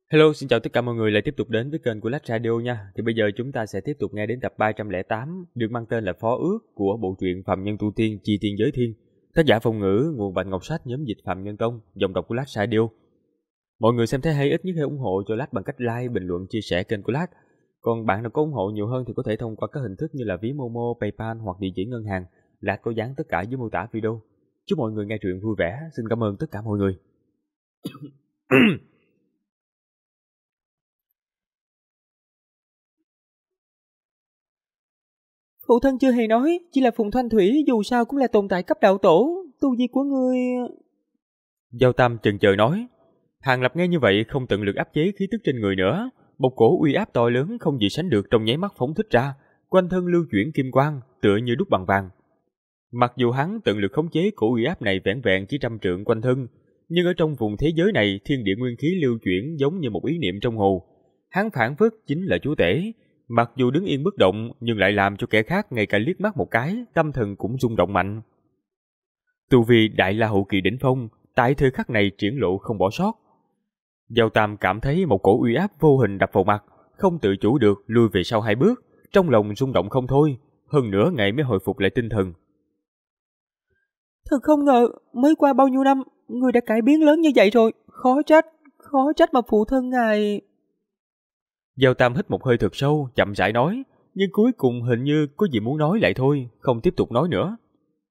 Hello, xin chào tất cả mọi người lại tiếp tục đến với kênh của Lách Radio nha. Thì bây giờ chúng ta sẽ tiếp tục nghe đến tập 308 được mang tên là Phó Ước của bộ truyện Phạm Nhân Tu Tiên Chi Tiên Giới Thiên. Tác giả Phong Ngữ, nguồn Bạch Ngọc Sách, nhóm dịch Phạm Nhân Tông, giọng đọc của Lách Radio. Mọi người xem thấy hay ít nhất hãy ủng hộ cho Lách bằng cách like, bình luận, chia sẻ kênh của Lách. Còn bạn nào có ủng hộ nhiều hơn thì có thể thông qua các hình thức như là ví Momo, PayPal hoặc địa chỉ ngân hàng. Lách có dán tất cả dưới mô tả video. Chúc mọi người nghe truyện vui vẻ. Xin cảm ơn tất cả mọi người. Phụ thân chưa hề nói, chỉ là Phùng Thanh Thủy dù sao cũng là tồn tại cấp đạo tổ, tu vi của ngươi... Giao Tam chần chờ nói. Hàng Lập nghe như vậy không tận lực áp chế khí tức trên người nữa, một cổ uy áp to lớn không gì sánh được trong nháy mắt phóng thích ra, quanh thân lưu chuyển kim quang, tựa như đúc bằng vàng. Mặc dù hắn tận lực khống chế cổ uy áp này vẻn vẹn chỉ trăm trượng quanh thân, nhưng ở trong vùng thế giới này thiên địa nguyên khí lưu chuyển giống như một ý niệm trong hồ. Hắn phản phất chính là chúa tể, mặc dù đứng yên bất động nhưng lại làm cho kẻ khác ngay cả liếc mắt một cái, tâm thần cũng rung động mạnh. Tu vi đại la hậu kỳ đỉnh phong, tại thời khắc này triển lộ không bỏ sót. Giao Tam cảm thấy một cổ uy áp vô hình đập vào mặt, không tự chủ được lùi về sau hai bước, trong lòng rung động không thôi, hơn nửa ngày mới hồi phục lại tinh thần. Thật không ngờ, mới qua bao nhiêu năm, ngươi đã cải biến lớn như vậy rồi, khó trách mà phụ thân ngài... Giao Tam hít một hơi thật sâu, chậm rãi nói, nhưng cuối cùng hình như có gì muốn nói lại thôi, không tiếp tục nói nữa.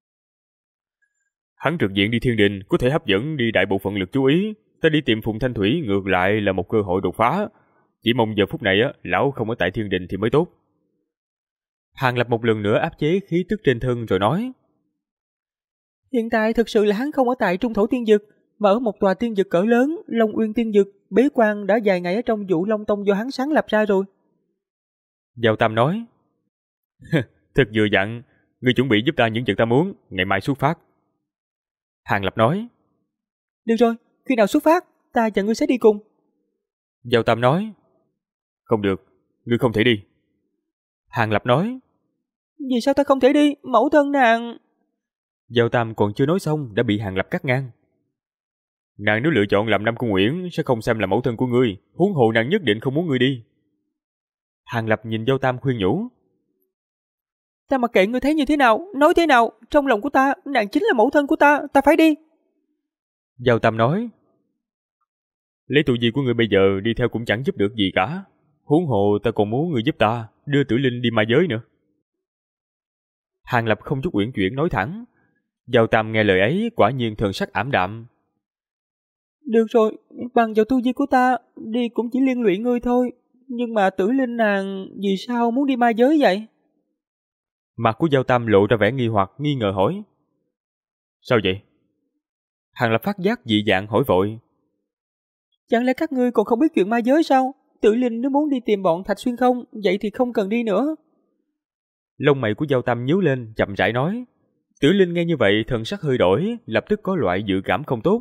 Hắn trực diện đi thiên đình có thể hấp dẫn đi đại bộ phận lực chú ý, ta đi tìm Phùng Thanh Thủy ngược lại là một cơ hội đột phá. Chỉ mong giờ phút này lão không ở tại thiên đình thì mới tốt. Hàng Lập một lần nữa áp chế khí tức trên thân rồi nói. Hiện tại thực sự là hắn không ở tại Trung Thổ Tiên Dực, mà ở một tòa tiên dực cỡ lớn, Long Uyên Tiên Dực, bế quan đã vài ngày ở trong Vũ Long Tông do hắn sáng lập ra rồi. Giao Tam nói. Thật vừa dặn, ngươi chuẩn bị giúp ta những việc ta muốn, ngày mai xuất phát. Hàng Lập nói. Được rồi, khi nào xuất phát, ta và ngươi sẽ đi cùng. Giao Tam nói. Không được, ngươi không thể đi. Hàng Lập nói. Vì sao ta không thể đi, mẫu thân nàng... Giao Tam còn chưa nói xong đã bị Hàng Lập cắt ngang. Nàng nếu lựa chọn làm Nam Cung Uyển sẽ không xem là mẫu thân của ngươi, huống hồ nàng nhất định không muốn ngươi đi. Hàng Lập nhìn Giao Tam khuyên nhủ. Ta mặc kệ ngươi thấy như thế nào, nói thế nào, trong lòng của ta, nàng chính là mẫu thân của ta, ta phải đi. Giao Tam nói. Lấy tu vi của ngươi bây giờ đi theo cũng chẳng giúp được gì cả. Huống hồ ta còn muốn ngươi giúp ta đưa Tử Linh đi ma giới nữa. Hàng Lập không chút uyển chuyển nói thẳng. Giao Tam nghe lời ấy quả nhiên thần sắc ảm đạm. Được rồi, bằng vào tu vi của ta, đi cũng chỉ liên lụy ngươi thôi. Nhưng mà Tử Linh nàng vì sao muốn đi ma giới vậy? Mặt của Giao Tam lộ ra vẻ nghi hoặc, nghi ngờ hỏi. Sao vậy? Hàng Lập phát giác dị dạng hỏi vội. Chẳng lẽ các ngươi còn không biết chuyện ma giới sao? Tử Linh nếu muốn đi tìm bọn Thạch Xuyên không, vậy thì không cần đi nữa. Lông mày của Giao Tam nhíu lên, chậm rãi nói. Tử Linh nghe như vậy thần sắc hơi đổi, lập tức có loại dự cảm không tốt.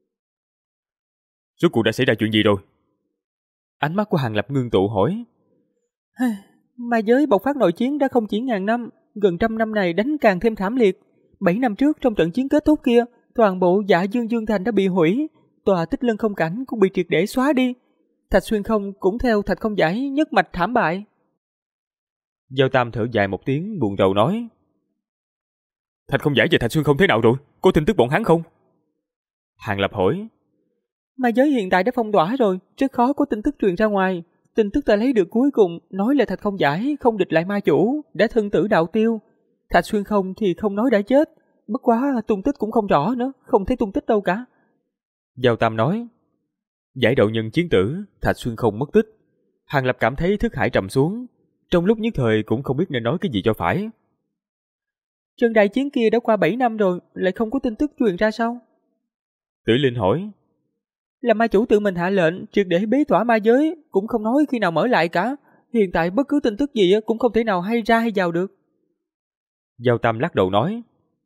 Rốt cuộc đã xảy ra chuyện gì rồi? Ánh mắt của Hàng Lập ngưng tụ hỏi. Ma giới bộc phát nội chiến đã không chỉ ngàn năm, gần trăm năm này đánh càng thêm thảm liệt. 7 năm trước trong trận chiến kết thúc kia, toàn bộ Dạ Dương Dương Thành đã bị hủy, tòa Tích Lân Không Cảnh cũng bị triệt để xóa đi. Thạch Xuyên Không cũng theo Thạch Không Giải nhất mạch thảm bại. Giao Tam thở dài một tiếng buồn rầu nói. Thạch Không Giải và Thạch Xuyên Không thế nào rồi? Có tin tức bọn hắn không? Hàng Lập hỏi. Ma giới hiện tại đã phong tỏa rồi, rất khó có tin tức truyền ra ngoài. Tin tức ta lấy được cuối cùng nói là Thạch Không Giải không địch lại ma chủ, đã thân tử đạo tiêu. Thạch Xuyên Không thì không nói đã chết, bất quá tung tích cũng không rõ nữa, không thấy tung tích đâu cả. Giao Tam nói. Giải đậu nhân chiến tử, Thạch Xuyên Không mất tích. Hàng Lập cảm thấy thức hải trầm xuống, trong lúc nhất thời cũng không biết nên nói cái gì cho phải. Trận đại chiến kia đã qua 7 năm rồi, lại không có tin tức truyền ra sao? Tử Linh hỏi. Là ma chủ tự mình hạ lệnh triệt để bế tỏa ma giới, cũng không nói khi nào mở lại cả. Hiện tại bất cứ tin tức gì cũng không thể nào hay ra hay vào được. Giao Tam lắc đầu nói.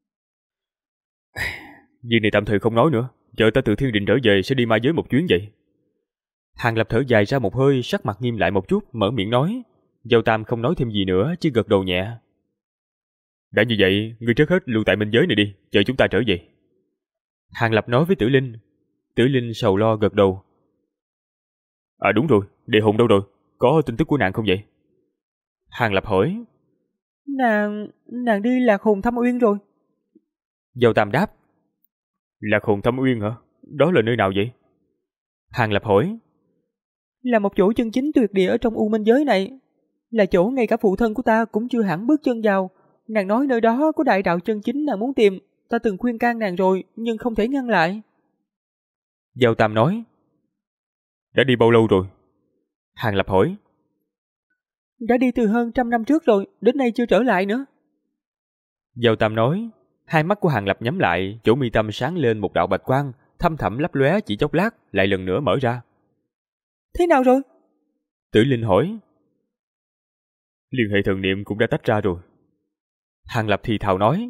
Việc này tạm thời không nói nữa, chờ ta từ thiên định trở về sẽ đi ma giới một chuyến vậy. Hàng Lập thở dài ra một hơi, sắc mặt nghiêm lại một chút, mở miệng nói. Giao Tam không nói thêm gì nữa, chỉ gật đầu nhẹ. Đã như vậy, ngươi trước hết lưu tại minh giới này đi, chờ chúng ta trở về. Hàng Lập nói với Tử Linh. Tử Linh sầu lo gật đầu. À đúng rồi, Đề Hùng đâu rồi? Có tin tức của nàng không vậy? Hàng Lập hỏi. Nàng đi Lạc Hồn thăm Uyên rồi. Dâu Tam đáp. Lạc Hồn thăm Uyên hả? Đó là nơi nào vậy? Hàng Lập hỏi. Là một chỗ chân chính tuyệt địa ở trong U Minh giới này. Là chỗ ngay cả phụ thân của ta cũng chưa hẳn bước chân vào. Nàng nói nơi đó có đại đạo chân chính nàng muốn tìm. Ta từng khuyên can nàng rồi, nhưng không thể ngăn lại. Dâu Tam nói. Đã đi bao lâu rồi? Hàng Lập hỏi. Đã đi từ hơn 100 năm trước rồi, đến nay chưa trở lại nữa. Dâu Tam nói. Hai mắt của Hàng Lập nhắm lại, chỗ mi tâm sáng lên một đạo bạch quang, thâm thẳm lấp lóe chỉ chốc lát, lại lần nữa mở ra. Thế nào rồi? Tử Linh hỏi. Liên hệ thần niệm cũng đã tách ra rồi. Hàng Lập thì thào nói.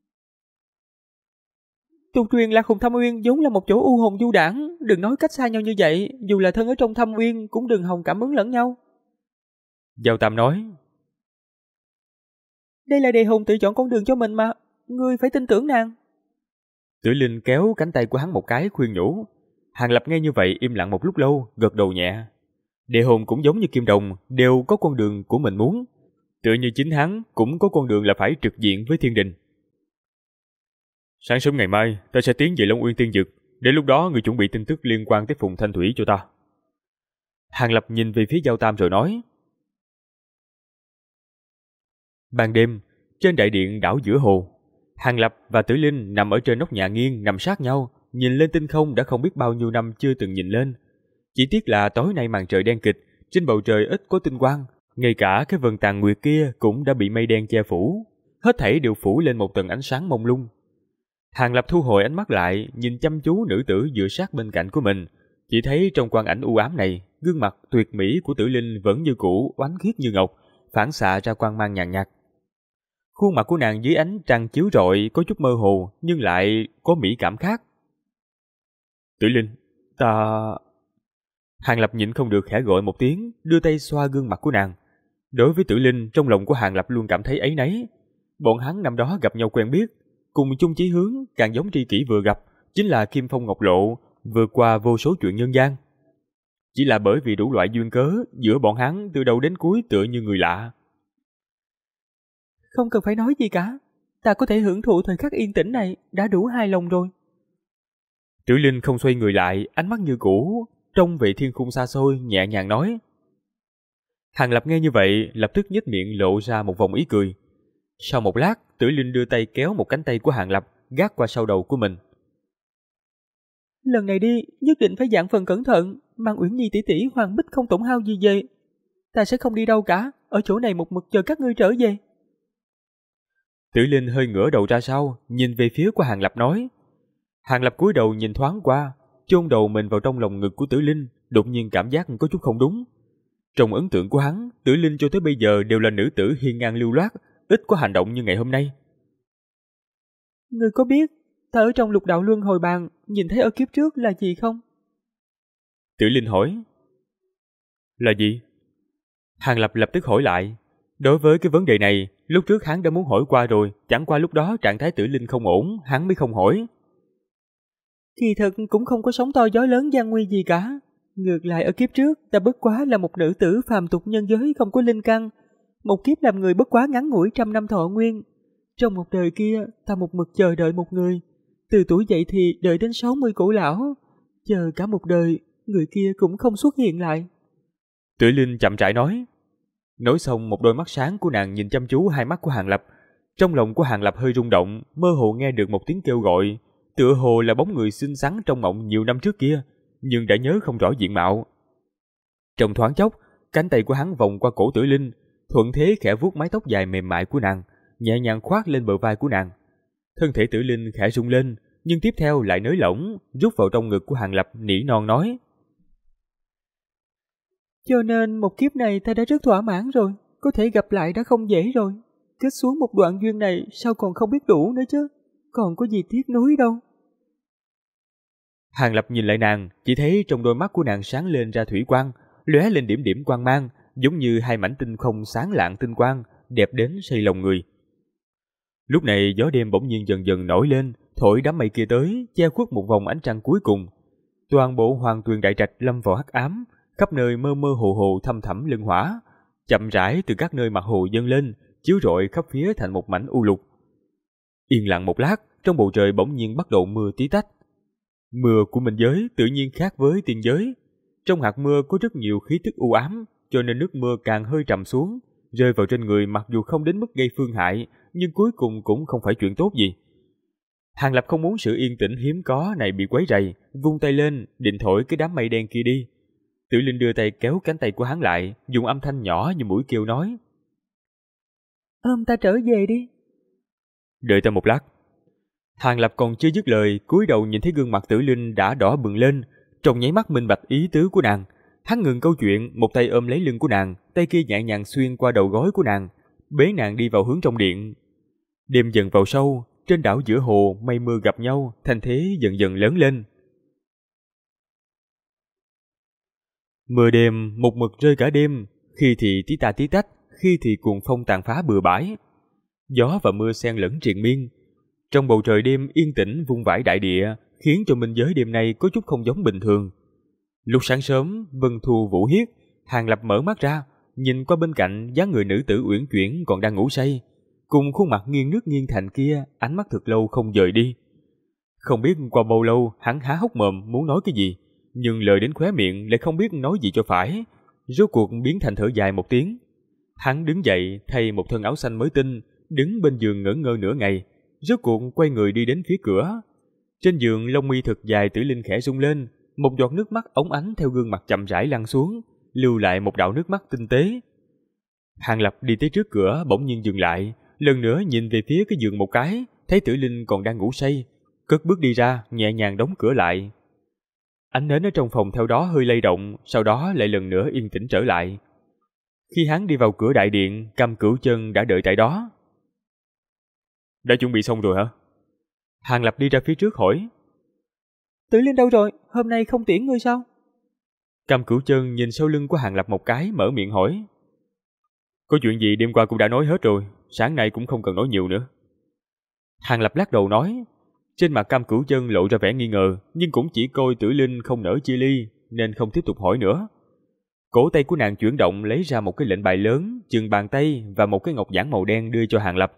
Tu truyền Lạc Hồn Thâm Uyên vốn là một chỗ u hồn du đãng, đừng nói cách xa nhau như vậy, dù là thân ở trong Thâm Uyên cũng đừng hòng cảm ứng lẫn nhau. Dâu Tam nói. Đây là Đề Hồn tự chọn con đường cho mình mà, ngươi phải tin tưởng nàng. Tử Linh kéo cánh tay của hắn một cái khuyên nhủ. Hàng Lập nghe như vậy im lặng một lúc lâu, gật đầu nhẹ. Đề Hồn cũng giống như Kim Đồng, đều có con đường của mình muốn. Tựa như chính hắn cũng có con đường là phải trực diện với thiên đình. Sáng sớm ngày mai, ta sẽ tiến về Long Uyên Tiên Dực. Đến lúc đó người chuẩn bị tin tức liên quan tới Phùng Thanh Thủy cho ta. Hàng Lập nhìn về phía Dâu Tam rồi nói. Ban đêm, trên đại điện đảo giữa hồ, Hàng Lập và Tử Linh nằm ở trên nóc nhà nghiêng nằm sát nhau, nhìn lên tinh không đã không biết bao nhiêu năm chưa từng nhìn lên. Chỉ tiếc là tối nay màn trời đen kịch, trên bầu trời ít có tinh quang, ngay cả cái vầng tàn nguyệt kia cũng đã bị mây đen che phủ, hết thảy đều phủ lên một tầng ánh sáng mông lung. Hàng Lập thu hồi ánh mắt lại, nhìn chăm chú nữ tử dựa sát bên cạnh của mình, chỉ thấy trong quang ảnh u ám này, gương mặt tuyệt mỹ của Tử Linh vẫn như cũ, oánh khiết như ngọc, phản xạ ra quang mang nhàn nhạt. Khuôn mặt của nàng dưới ánh trăng chiếu rọi có chút mơ hồ, nhưng lại có mỹ cảm khác. Tử Linh, ta... Hàng Lập nhịn không được khẽ gọi một tiếng, đưa tay xoa gương mặt của nàng. Đối với Tử Linh, trong lòng của Hàng Lập luôn cảm thấy áy náy. Bọn hắn năm đó gặp nhau quen biết, cùng chung chí hướng, càng giống tri kỷ vừa gặp, chính là Kim Phong Ngọc Lộ, vượt qua vô số chuyện nhân gian. Chỉ là bởi vì đủ loại duyên cớ, giữa bọn hắn từ đầu đến cuối tựa như người lạ. Không cần phải nói gì cả, ta có thể hưởng thụ thời khắc yên tĩnh này, đã đủ hài lòng rồi. Tử Linh không xoay người lại, ánh mắt như cũ, trông về thiên khung xa xôi, nhẹ nhàng nói. Hàng Lập nghe như vậy, lập tức nhếch miệng lộ ra một vòng ý cười. Sau một lát, Tử Linh đưa tay kéo một cánh tay của Hàng Lập, gác qua sau đầu của mình. Lần này đi, nhất định phải dạng phần cẩn thận, mang Uyển Nhi tỷ tỷ Hoàng Bích không tổn hao gì về. Ta sẽ không đi đâu cả, ở chỗ này một mực chờ các ngươi trở về. Tử Linh hơi ngửa đầu ra sau, nhìn về phía của Hàng Lập nói. Hàng Lập cúi đầu nhìn thoáng qua, chôn đầu mình vào trong lòng ngực của Tử Linh, đột nhiên cảm giác có chút không đúng. Trong ấn tượng của hắn, Tử Linh cho tới bây giờ đều là nữ tử hiên ngang lưu loát, ít có hành động như ngày hôm nay. Ngươi có biết, ta ở trong lục đạo luân hồi bàn, nhìn thấy ở kiếp trước là gì không? Tử Linh hỏi. Là gì? Hàng Lập lập tức hỏi lại. Đối với cái vấn đề này, lúc trước hắn đã muốn hỏi qua rồi, chẳng qua lúc đó trạng thái Tử Linh không ổn, hắn mới không hỏi. Kỳ thật cũng không có sóng to gió lớn gian nguy gì cả. Ngược lại ở kiếp trước, ta bất quá là một nữ tử phàm tục nhân giới không có linh căn. Một kiếp làm người bất quá ngắn ngủi 100 năm thọ nguyên. Trong một đời kia, ta một mực chờ đợi một người. Từ tuổi dậy thì đợi đến 60 cổ lão. Chờ cả một đời, người kia cũng không xuất hiện lại. Tử Linh chậm rãi nói. Nói xong, một đôi mắt sáng của nàng nhìn chăm chú hai mắt của Hàng Lập. Trong lòng của Hàng Lập hơi rung động, mơ hồ nghe được một tiếng kêu gọi, tựa hồ là bóng người xinh xắn trong mộng nhiều năm trước kia, nhưng đã nhớ không rõ diện mạo. Trong thoáng chốc, cánh tay của hắn vòng qua cổ Tử Linh, thuận thế khẽ vuốt mái tóc dài mềm mại của nàng, nhẹ nhàng khoác lên bờ vai của nàng. Thân thể Tử Linh khẽ rung lên, nhưng tiếp theo lại nới lỏng, rút vào trong ngực của Hàng Lập, nỉ non nói. Cho nên một kiếp này ta đã rất thỏa mãn rồi, có thể gặp lại đã không dễ rồi. Kết xuống một đoạn duyên này sao còn không biết đủ nữa chứ, còn có gì tiếc nuối đâu. Hàng Lập nhìn lại nàng, chỉ thấy trong đôi mắt của nàng sáng lên ra thủy quang, lóe lên điểm điểm quang mang, giống như hai mảnh tinh không sáng lạng tinh quang, đẹp đến say lòng người. Lúc này gió đêm bỗng nhiên dần dần nổi lên, thổi đám mây kia tới, che khuất một vòng ánh trăng cuối cùng. Toàn bộ Hoàng Tuyền Đại Trạch lâm vào hắc ám, khắp nơi mơ mơ hồ hồ thăm thẳm lưng hỏa, chậm rãi từ các nơi mặt hồ dâng lên, chiếu rọi khắp phía thành một mảnh u lục. Yên lặng một lát, trong bầu trời bỗng nhiên bắt đầu mưa tí tách. Mưa của minh giới tự nhiên khác với tiên giới. Trong hạt mưa có rất nhiều khí tức u ám, cho nên nước mưa càng hơi trầm xuống, rơi vào trên người mặc dù không đến mức gây phương hại, nhưng cuối cùng cũng không phải chuyện tốt gì. Hàng Lập không muốn sự yên tĩnh hiếm có này bị quấy rầy, vung tay lên, định thổi cái đám mây đen kia đi. Tử Linh đưa tay kéo cánh tay của hắn lại, dùng âm thanh nhỏ như mũi kêu nói: Ôm ta trở về đi. Đợi ta một lát. Hàng Lập còn chưa dứt lời, cúi đầu nhìn thấy gương mặt Tử Linh đã đỏ bừng lên, trong nháy mắt minh bạch ý tứ của nàng. Hắn ngừng câu chuyện, một tay ôm lấy lưng của nàng, tay kia nhẹ nhàng xuyên qua đầu gối của nàng, bế nàng đi vào hướng trong điện. Đêm dần vào sâu, trên đảo giữa hồ mây mưa gặp nhau, thành thế dần dần lớn lên. Mưa đêm một mực rơi cả đêm, khi thì tí ta tí tách, khi thì cuồng phong tàn phá bừa bãi. Gió và mưa xen lẫn triền miên. Trong bầu trời đêm yên tĩnh vung vãi đại địa, khiến cho minh giới đêm nay có chút không giống bình thường. Lúc sáng sớm, vân thu vũ hiết, Hàng Lập mở mắt ra, nhìn qua bên cạnh dáng người nữ tử uyển chuyển còn đang ngủ say, cùng khuôn mặt nghiêng nước nghiêng thành kia, ánh mắt thật lâu không rời đi. Không biết qua bao lâu, hắn há hốc mồm muốn nói cái gì, nhưng lời đến khóe miệng lại không biết nói gì cho phải, rốt cuộc biến thành thở dài một tiếng. Hắn đứng dậy, thay một thân áo xanh mới tinh, đứng bên giường ngẩn ngơ nửa ngày, rốt cuộc quay người đi đến phía cửa. Trên giường lông mi thật dài Tử Linh khẽ rung lên, một giọt nước mắt óng ánh theo gương mặt chậm rãi lăn xuống, lưu lại một đạo nước mắt tinh tế. Hàng Lập đi tới trước cửa bỗng nhiên dừng lại, lần nữa nhìn về phía cái giường một cái, thấy Tử Linh còn đang ngủ say, cất bước đi ra, nhẹ nhàng đóng cửa lại. Ánh nến ở trong phòng theo đó hơi lay động, sau đó lại lần nữa yên tĩnh trở lại. Khi hắn đi vào cửa đại điện, Cam Cửu Chân đã đợi tại đó. Đã chuẩn bị xong rồi hả? Hàng Lập đi ra phía trước hỏi. Tử Linh đâu rồi? Hôm nay không tiễn ngươi sao? Cam Cửu Chân nhìn sau lưng của Hàng Lập một cái, mở miệng hỏi. Có chuyện gì đêm qua cũng đã nói hết rồi, sáng nay cũng không cần nói nhiều nữa. Hàng Lập lắc đầu nói. Trên mặt Cam Cửu Chân lộ ra vẻ nghi ngờ, nhưng cũng chỉ coi Tử Linh không nỡ chia ly, nên không tiếp tục hỏi nữa. Cổ tay của nàng chuyển động lấy ra một cái lệnh bài lớn, chừng bàn tay và một cái ngọc giản màu đen đưa cho Hàng Lập.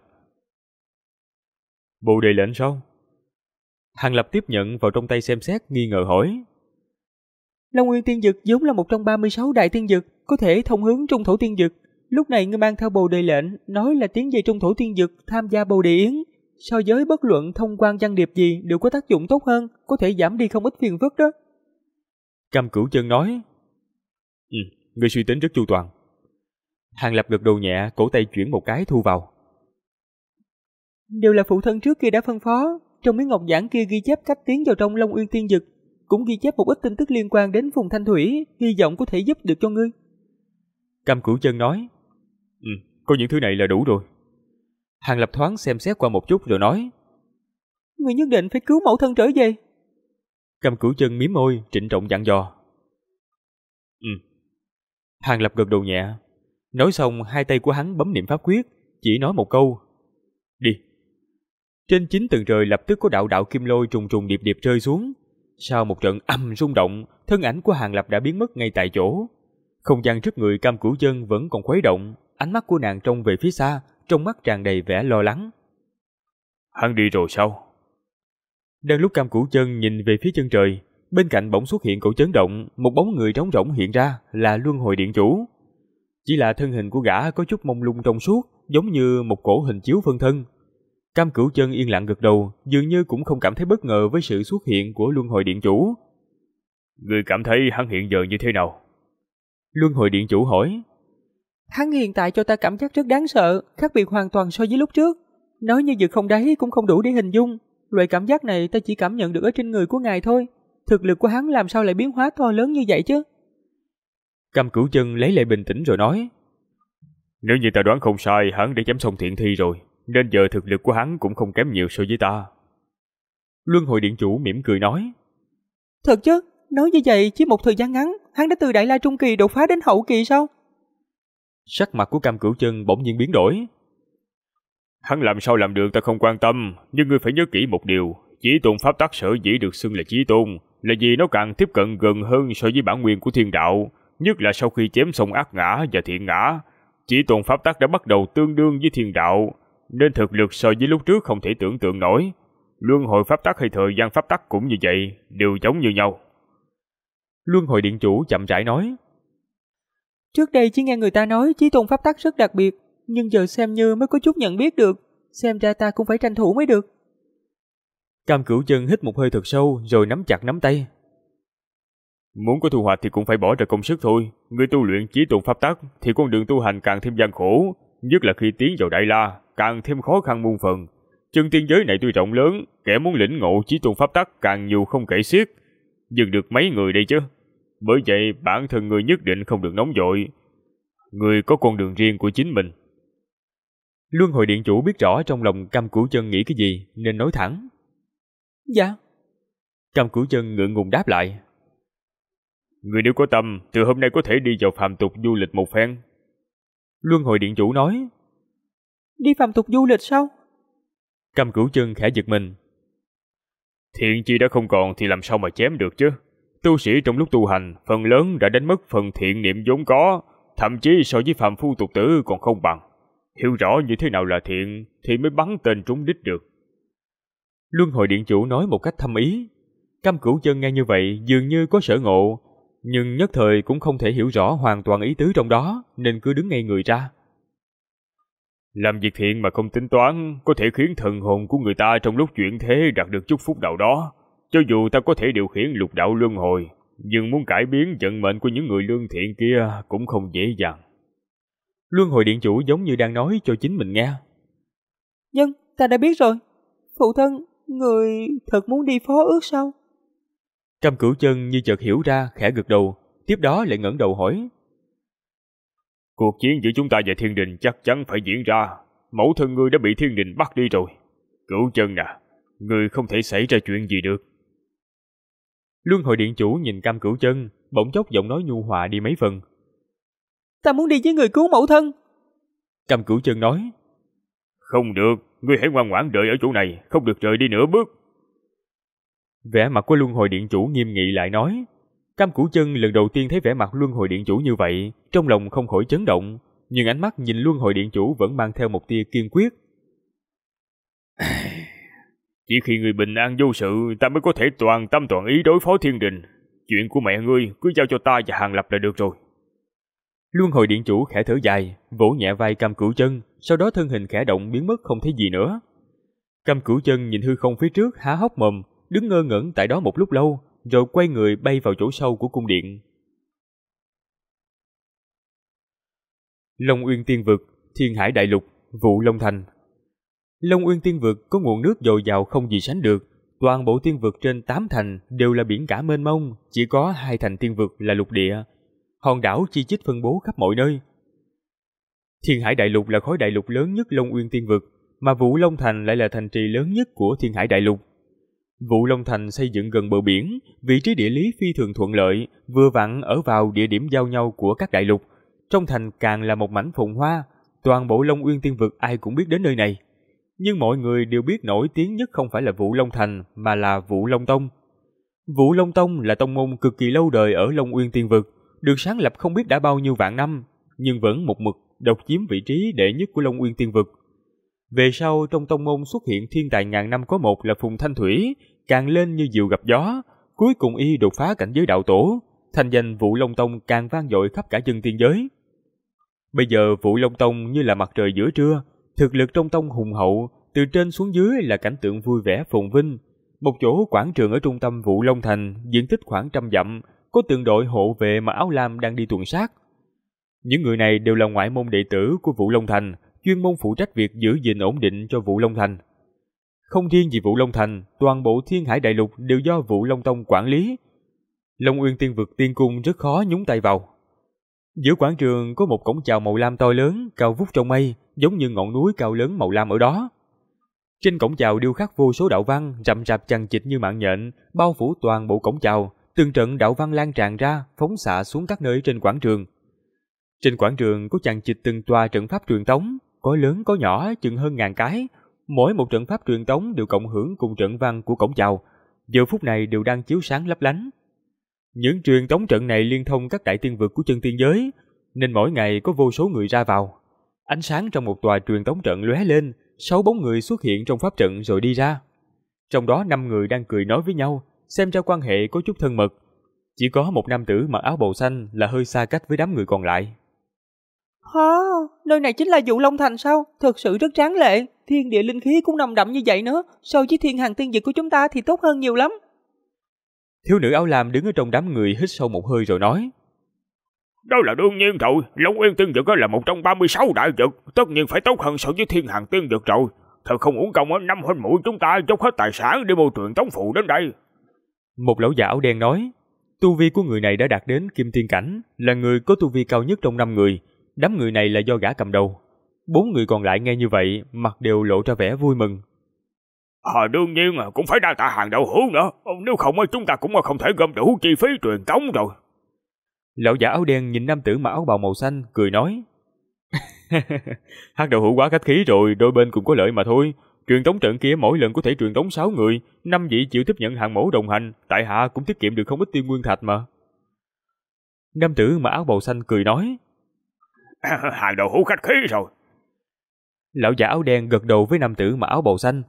Bồ đề lệnh sao? Hàng Lập tiếp nhận vào trong tay xem xét, nghi ngờ hỏi. Long Nguyên Tiên Dực vốn là một trong 36 đại tiên dực, có thể thông hướng Trung Thổ Tiên Dực. Lúc này ngươi mang theo bồ đề lệnh, nói là tiến về Trung Thổ Tiên Dực tham gia bồ đề yến. So với bất luận thông quan văn điệp gì đều có tác dụng tốt hơn, có thể giảm đi không ít phiền phức đó. Cam Cửu Chân nói. Ngươi suy tính rất chu toàn. Hàng Lập gật đầu nhẹ, cổ tay chuyển một cái thu vào. Đều là phụ thân trước kia đã phân phó. Trong miếng ngọc giản kia ghi chép cách tiến vào trong Long Uyên Tiên Dực, cũng ghi chép một ít tin tức liên quan đến vùng Thanh Thủy, hy vọng có thể giúp được cho ngươi. Cam Cửu Chân nói. Có những thứ này là đủ rồi. Hàng Lập thoáng xem xét qua một chút rồi nói. Ngươi nhất định phải cứu mẫu thân trở về. Cam Cửu Chân mím môi, trịnh trọng dặn dò. Hàng Lập gật đầu nhẹ. Nói xong, hai tay của hắn bấm niệm pháp quyết, chỉ nói một câu. Đi. Trên 9 tầng trời lập tức có đạo đạo kim lôi trùng trùng điệp điệp rơi xuống. Sau một trận ầm rung động, thân ảnh của Hàng Lập đã biến mất ngay tại chỗ. Không gian trước người Cam Cửu Chân vẫn còn khuấy động, ánh mắt của nàng trông về phía xa, trong mắt tràn đầy vẻ lo lắng. Hắn đi rồi sao? Đang lúc Cam Cửu Chân nhìn về phía chân trời, bên cạnh bỗng xuất hiện cỗ chấn động, một bóng người trống rỗng hiện ra, là Luân Hồi Điện Chủ. Chỉ là thân hình của gã có chút mông lung trong suốt, giống như một cổ hình chiếu phân thân. Cam Cửu Chân yên lặng gật đầu, dường như cũng không cảm thấy bất ngờ với sự xuất hiện của Luân Hồi Điện Chủ. Ngươi cảm thấy hắn hiện giờ như thế nào? Luân Hồi Điện Chủ hỏi. Hắn hiện tại cho ta cảm giác rất đáng sợ, khác biệt hoàn toàn so với lúc trước. Nói như vực không đáy cũng không đủ để hình dung. Loại cảm giác này ta chỉ cảm nhận được ở trên người của ngài thôi. Thực lực của hắn làm sao lại biến hóa to lớn như vậy chứ? Cam Cửu Chân lấy lại bình tĩnh rồi nói. Nếu như ta đoán không sai, hắn đã chém xong thiện thi rồi, nên giờ thực lực của hắn cũng không kém nhiều so với ta. Luân Hồi Điện Chủ mỉm cười nói. Thật chứ? Nói như vậy chỉ một thời gian ngắn, hắn đã từ Đại La Trung Kỳ đột phá đến Hậu Kỳ sao? Sắc mặt của Cam Cửu Chân bỗng nhiên biến đổi. Hắn làm sao làm được ta không quan tâm, nhưng ngươi phải nhớ kỹ một điều, Chí Tôn pháp tắc sở dĩ được xưng là Chí Tôn là vì nó càng tiếp cận gần hơn so với bản nguyên của thiên đạo, nhất là sau khi chém xong ác ngã và thiện ngã, chỉ tôn pháp tắc đã bắt đầu tương đương với thiên đạo, nên thực lực so với lúc trước không thể tưởng tượng nổi. Luân hồi pháp tắc hay thời gian pháp tắc cũng như vậy, đều giống như nhau. Luân hồi điện chủ chậm rãi nói. Trước đây chỉ nghe người ta nói Chí Tôn pháp tắc rất đặc biệt, nhưng giờ xem như mới có chút nhận biết được. Xem ra ta cũng phải tranh thủ mới được. Cam Cửu Chân hít một hơi thật sâu rồi nắm chặt nắm tay. Muốn có thu hoạch thì cũng phải bỏ ra công sức thôi. Người tu luyện Chí Tôn pháp tắc thì con đường tu hành càng thêm gian khổ, nhất là khi tiến vào Đại La càng thêm khó khăn muôn phần. Chân tiên giới này tuy rộng lớn, kẻ muốn lĩnh ngộ Chí Tôn pháp tắc càng nhiều không kể xiết, nhưng được mấy người đây chứ. Bởi vậy bản thân người nhất định không được nóng vội. Người có con đường riêng của chính mình. Luân hồi điện chủ biết rõ trong lòng Cam Cửu Chân nghĩ cái gì nên nói thẳng. Dạ. Cam Cửu Chân ngượng ngùng đáp lại. Người nếu có tâm, từ hôm nay có thể đi vào phàm tục du lịch một phen. Luân hồi điện chủ nói. Đi phàm tục du lịch sao? Cam Cửu Chân khẽ giật mình. Thiện chi đã không còn thì làm sao mà chém được chứ. Tu sĩ trong lúc tu hành, phần lớn đã đánh mất phần thiện niệm vốn có, thậm chí so với phàm phu tục tử còn không bằng. Hiểu rõ như thế nào là thiện thì mới bắn tên trúng đích được. Luân hồi điện chủ nói một cách thâm ý. Cam Cửu Chân nghe như vậy dường như có sở ngộ, nhưng nhất thời cũng không thể hiểu rõ hoàn toàn ý tứ trong đó, nên cứ đứng ngây người ra. Làm việc thiện mà không tính toán có thể khiến thần hồn của người ta trong lúc chuyển thế đạt được chút phúc đạo đó. Cho dù ta có thể điều khiển lục đạo luân hồi, nhưng muốn cải biến vận mệnh của những người lương thiện kia cũng không dễ dàng. Luân hồi điện chủ giống như đang nói cho chính mình nghe. Nhưng ta đã biết rồi. Phụ thân, người thật muốn đi phó ước sao? Cam Cửu Chân như chợt hiểu ra, khẽ gật đầu, tiếp đó lại ngẩng đầu hỏi. Cuộc chiến giữa chúng ta và thiên đình chắc chắn phải diễn ra. Mẫu thân ngươi đã bị thiên đình bắt đi rồi. Cửu Chân à, ngươi không thể xảy ra chuyện gì được. Luân hồi điện chủ nhìn Cam Cửu Chân, bỗng chốc giọng nói nhu hòa đi mấy phần. Ta muốn đi với người cứu mẫu thân. Cam Cửu Chân nói. Không được, ngươi hãy ngoan ngoãn đợi ở chỗ này, không được rời đi nửa bước. Vẻ mặt của Luân hồi điện chủ nghiêm nghị lại nói. Cam Cửu Chân lần đầu tiên thấy vẻ mặt Luân hồi điện chủ như vậy, trong lòng không khỏi chấn động, nhưng ánh mắt nhìn Luân hồi điện chủ vẫn mang theo một tia kiên quyết. Chỉ khi người bình an vô sự, ta mới có thể toàn tâm toàn ý đối phó thiên đình. Chuyện của mẹ ngươi cứ giao cho ta và Hàng Lập là được rồi. Luân hồi điện chủ khẽ thở dài, vỗ nhẹ vai Cam Cửu Chân, sau đó thân hình khẽ động biến mất không thấy gì nữa. Cam Cửu Chân nhìn hư không phía trước há hốc mồm, đứng ngơ ngẩn tại đó một lúc lâu, rồi quay người bay vào chỗ sâu của cung điện. Long Uyên Tiên Vực, Thiên Hải Đại Lục, Vụ Long Thành. Long Uyên Tiên Vực có nguồn nước dồi dào không gì sánh được, toàn bộ tiên vực trên 8 thành đều là biển cả mênh mông, chỉ có 2 thành tiên vực là lục địa. Hòn đảo chi chít phân bố khắp mọi nơi. Thiên Hải Đại Lục là khối đại lục lớn nhất Long Uyên Tiên Vực, mà Vụ Long Thành lại là thành trì lớn nhất của Thiên Hải Đại Lục. Vụ Long Thành xây dựng gần bờ biển, vị trí địa lý phi thường thuận lợi, vừa vặn ở vào địa điểm giao nhau của các đại lục. Trong thành càng là một mảnh phồn hoa, toàn bộ Long Uyên Tiên Vực ai cũng biết đến nơi này. Nhưng mọi người đều biết nổi tiếng nhất không phải là Vụ Long Thành mà là Vụ Long Tông. Vụ Long Tông là tông môn cực kỳ lâu đời ở Long Uyên Tiên Vực, được sáng lập không biết đã bao nhiêu vạn năm, nhưng vẫn một mực độc chiếm vị trí đệ nhất của Long Uyên Tiên Vực. Về sau trong tông môn xuất hiện thiên tài ngàn năm có một là Phùng Thanh Thủy, càng lên như diều gặp gió, cuối cùng y đột phá cảnh giới đạo tổ, thành danh Vụ Long Tông càng vang dội khắp cả chân tiên giới. Bây giờ Vụ Long Tông như là mặt trời giữa trưa, thực lực trong tông hùng hậu, từ trên xuống dưới là cảnh tượng vui vẻ phồn vinh. Một chỗ quảng trường ở trung tâm Vụ Long Thành, diện tích khoảng 100 dặm, có từng đội hộ vệ mặc áo lam đang đi tuần sát. Những người này đều là ngoại môn đệ tử của Vụ Long Thành, chuyên môn phụ trách việc giữ gìn ổn định cho Vụ Long Thành. Không riêng gì Vụ Long Thành, toàn bộ Thiên Hải Đại Lục đều do Vụ Long Tông quản lý. Long Uyên Tiên Vực tiên cung rất khó nhúng tay vào. Giữa quảng trường có một cổng chào màu lam to lớn, cao vút trong mây, giống như ngọn núi cao lớn màu lam ở đó. Trên cổng chào điêu khắc vô số đạo văn, rậm rạp chằng chịt như mạng nhện, bao phủ toàn bộ cổng chào. Từng trận đạo văn lan tràn ra, phóng xạ xuống các nơi trên quảng trường. Trên quảng trường có chằng chịt từng tòa trận pháp truyền tống, có lớn có nhỏ, chừng hơn 1000 cái. Mỗi một trận pháp truyền tống đều cộng hưởng cùng trận văn của cổng chào, giờ phút này đều đang chiếu sáng lấp lánh. Những truyền tống trận này liên thông các đại tiên vực của chân tiên giới, nên mỗi ngày có vô số người ra vào. Ánh sáng trong một tòa truyền tống trận lóe lên, 6 bóng người xuất hiện trong pháp trận rồi đi ra. Trong đó 5 người đang cười nói với nhau, xem ra quan hệ có chút thân mật. Chỉ có một nam tử mặc áo bào xanh là hơi xa cách với đám người còn lại. Hả? Nơi này chính là Vũ Long Thành sao? Thật sự rất tráng lệ. Thiên địa linh khí cũng nồng đậm như vậy nữa. So với thiên hàng tiên vực của chúng ta thì tốt hơn nhiều lắm. Thiếu nữ áo lam đứng ở trong đám người hít sâu một hơi rồi nói. Đó là đương nhiên rồi. Long Uyên tiên vực là một trong 36 đại vực, tất nhiên phải tốt hơn so với thiên hàng tiên vực rồi. Thật không uổng công 5 huynh muội chúng ta dốc hết tài sản để mua truyền tống phụ đến đây. Một lão già áo đen nói. Tu vi của người này đã đạt đến kim tiên cảnh, là người có tu vi cao nhất trong 5 người. Đám người này là do gã cầm đầu. 4 người còn lại nghe như vậy, mặt đều lộ ra vẻ vui mừng. Đương nhiên cũng phải đa tạ Hàng đạo hữu nữa, nếu không chúng ta cũng không thể gom đủ chi phí truyền tống rồi. Lão giả áo đen nhìn nam tử mặc áo bào màu xanh, cười nói. Hắc đạo hữu quá khách khí rồi, đôi bên cùng có lợi mà thôi. Truyền tống trận kia mỗi lần có thể truyền tống 6 người, 5 vị chịu tiếp nhận hàng mẫu đồng hành, tại hạ cũng tiết kiệm được không ít tiên nguyên thạch mà. Nam tử mặc áo bào xanh cười nói. Hàng đạo hữu khách khí rồi. Lão giả áo đen gật đầu với nam tử mặc áo bào xanh.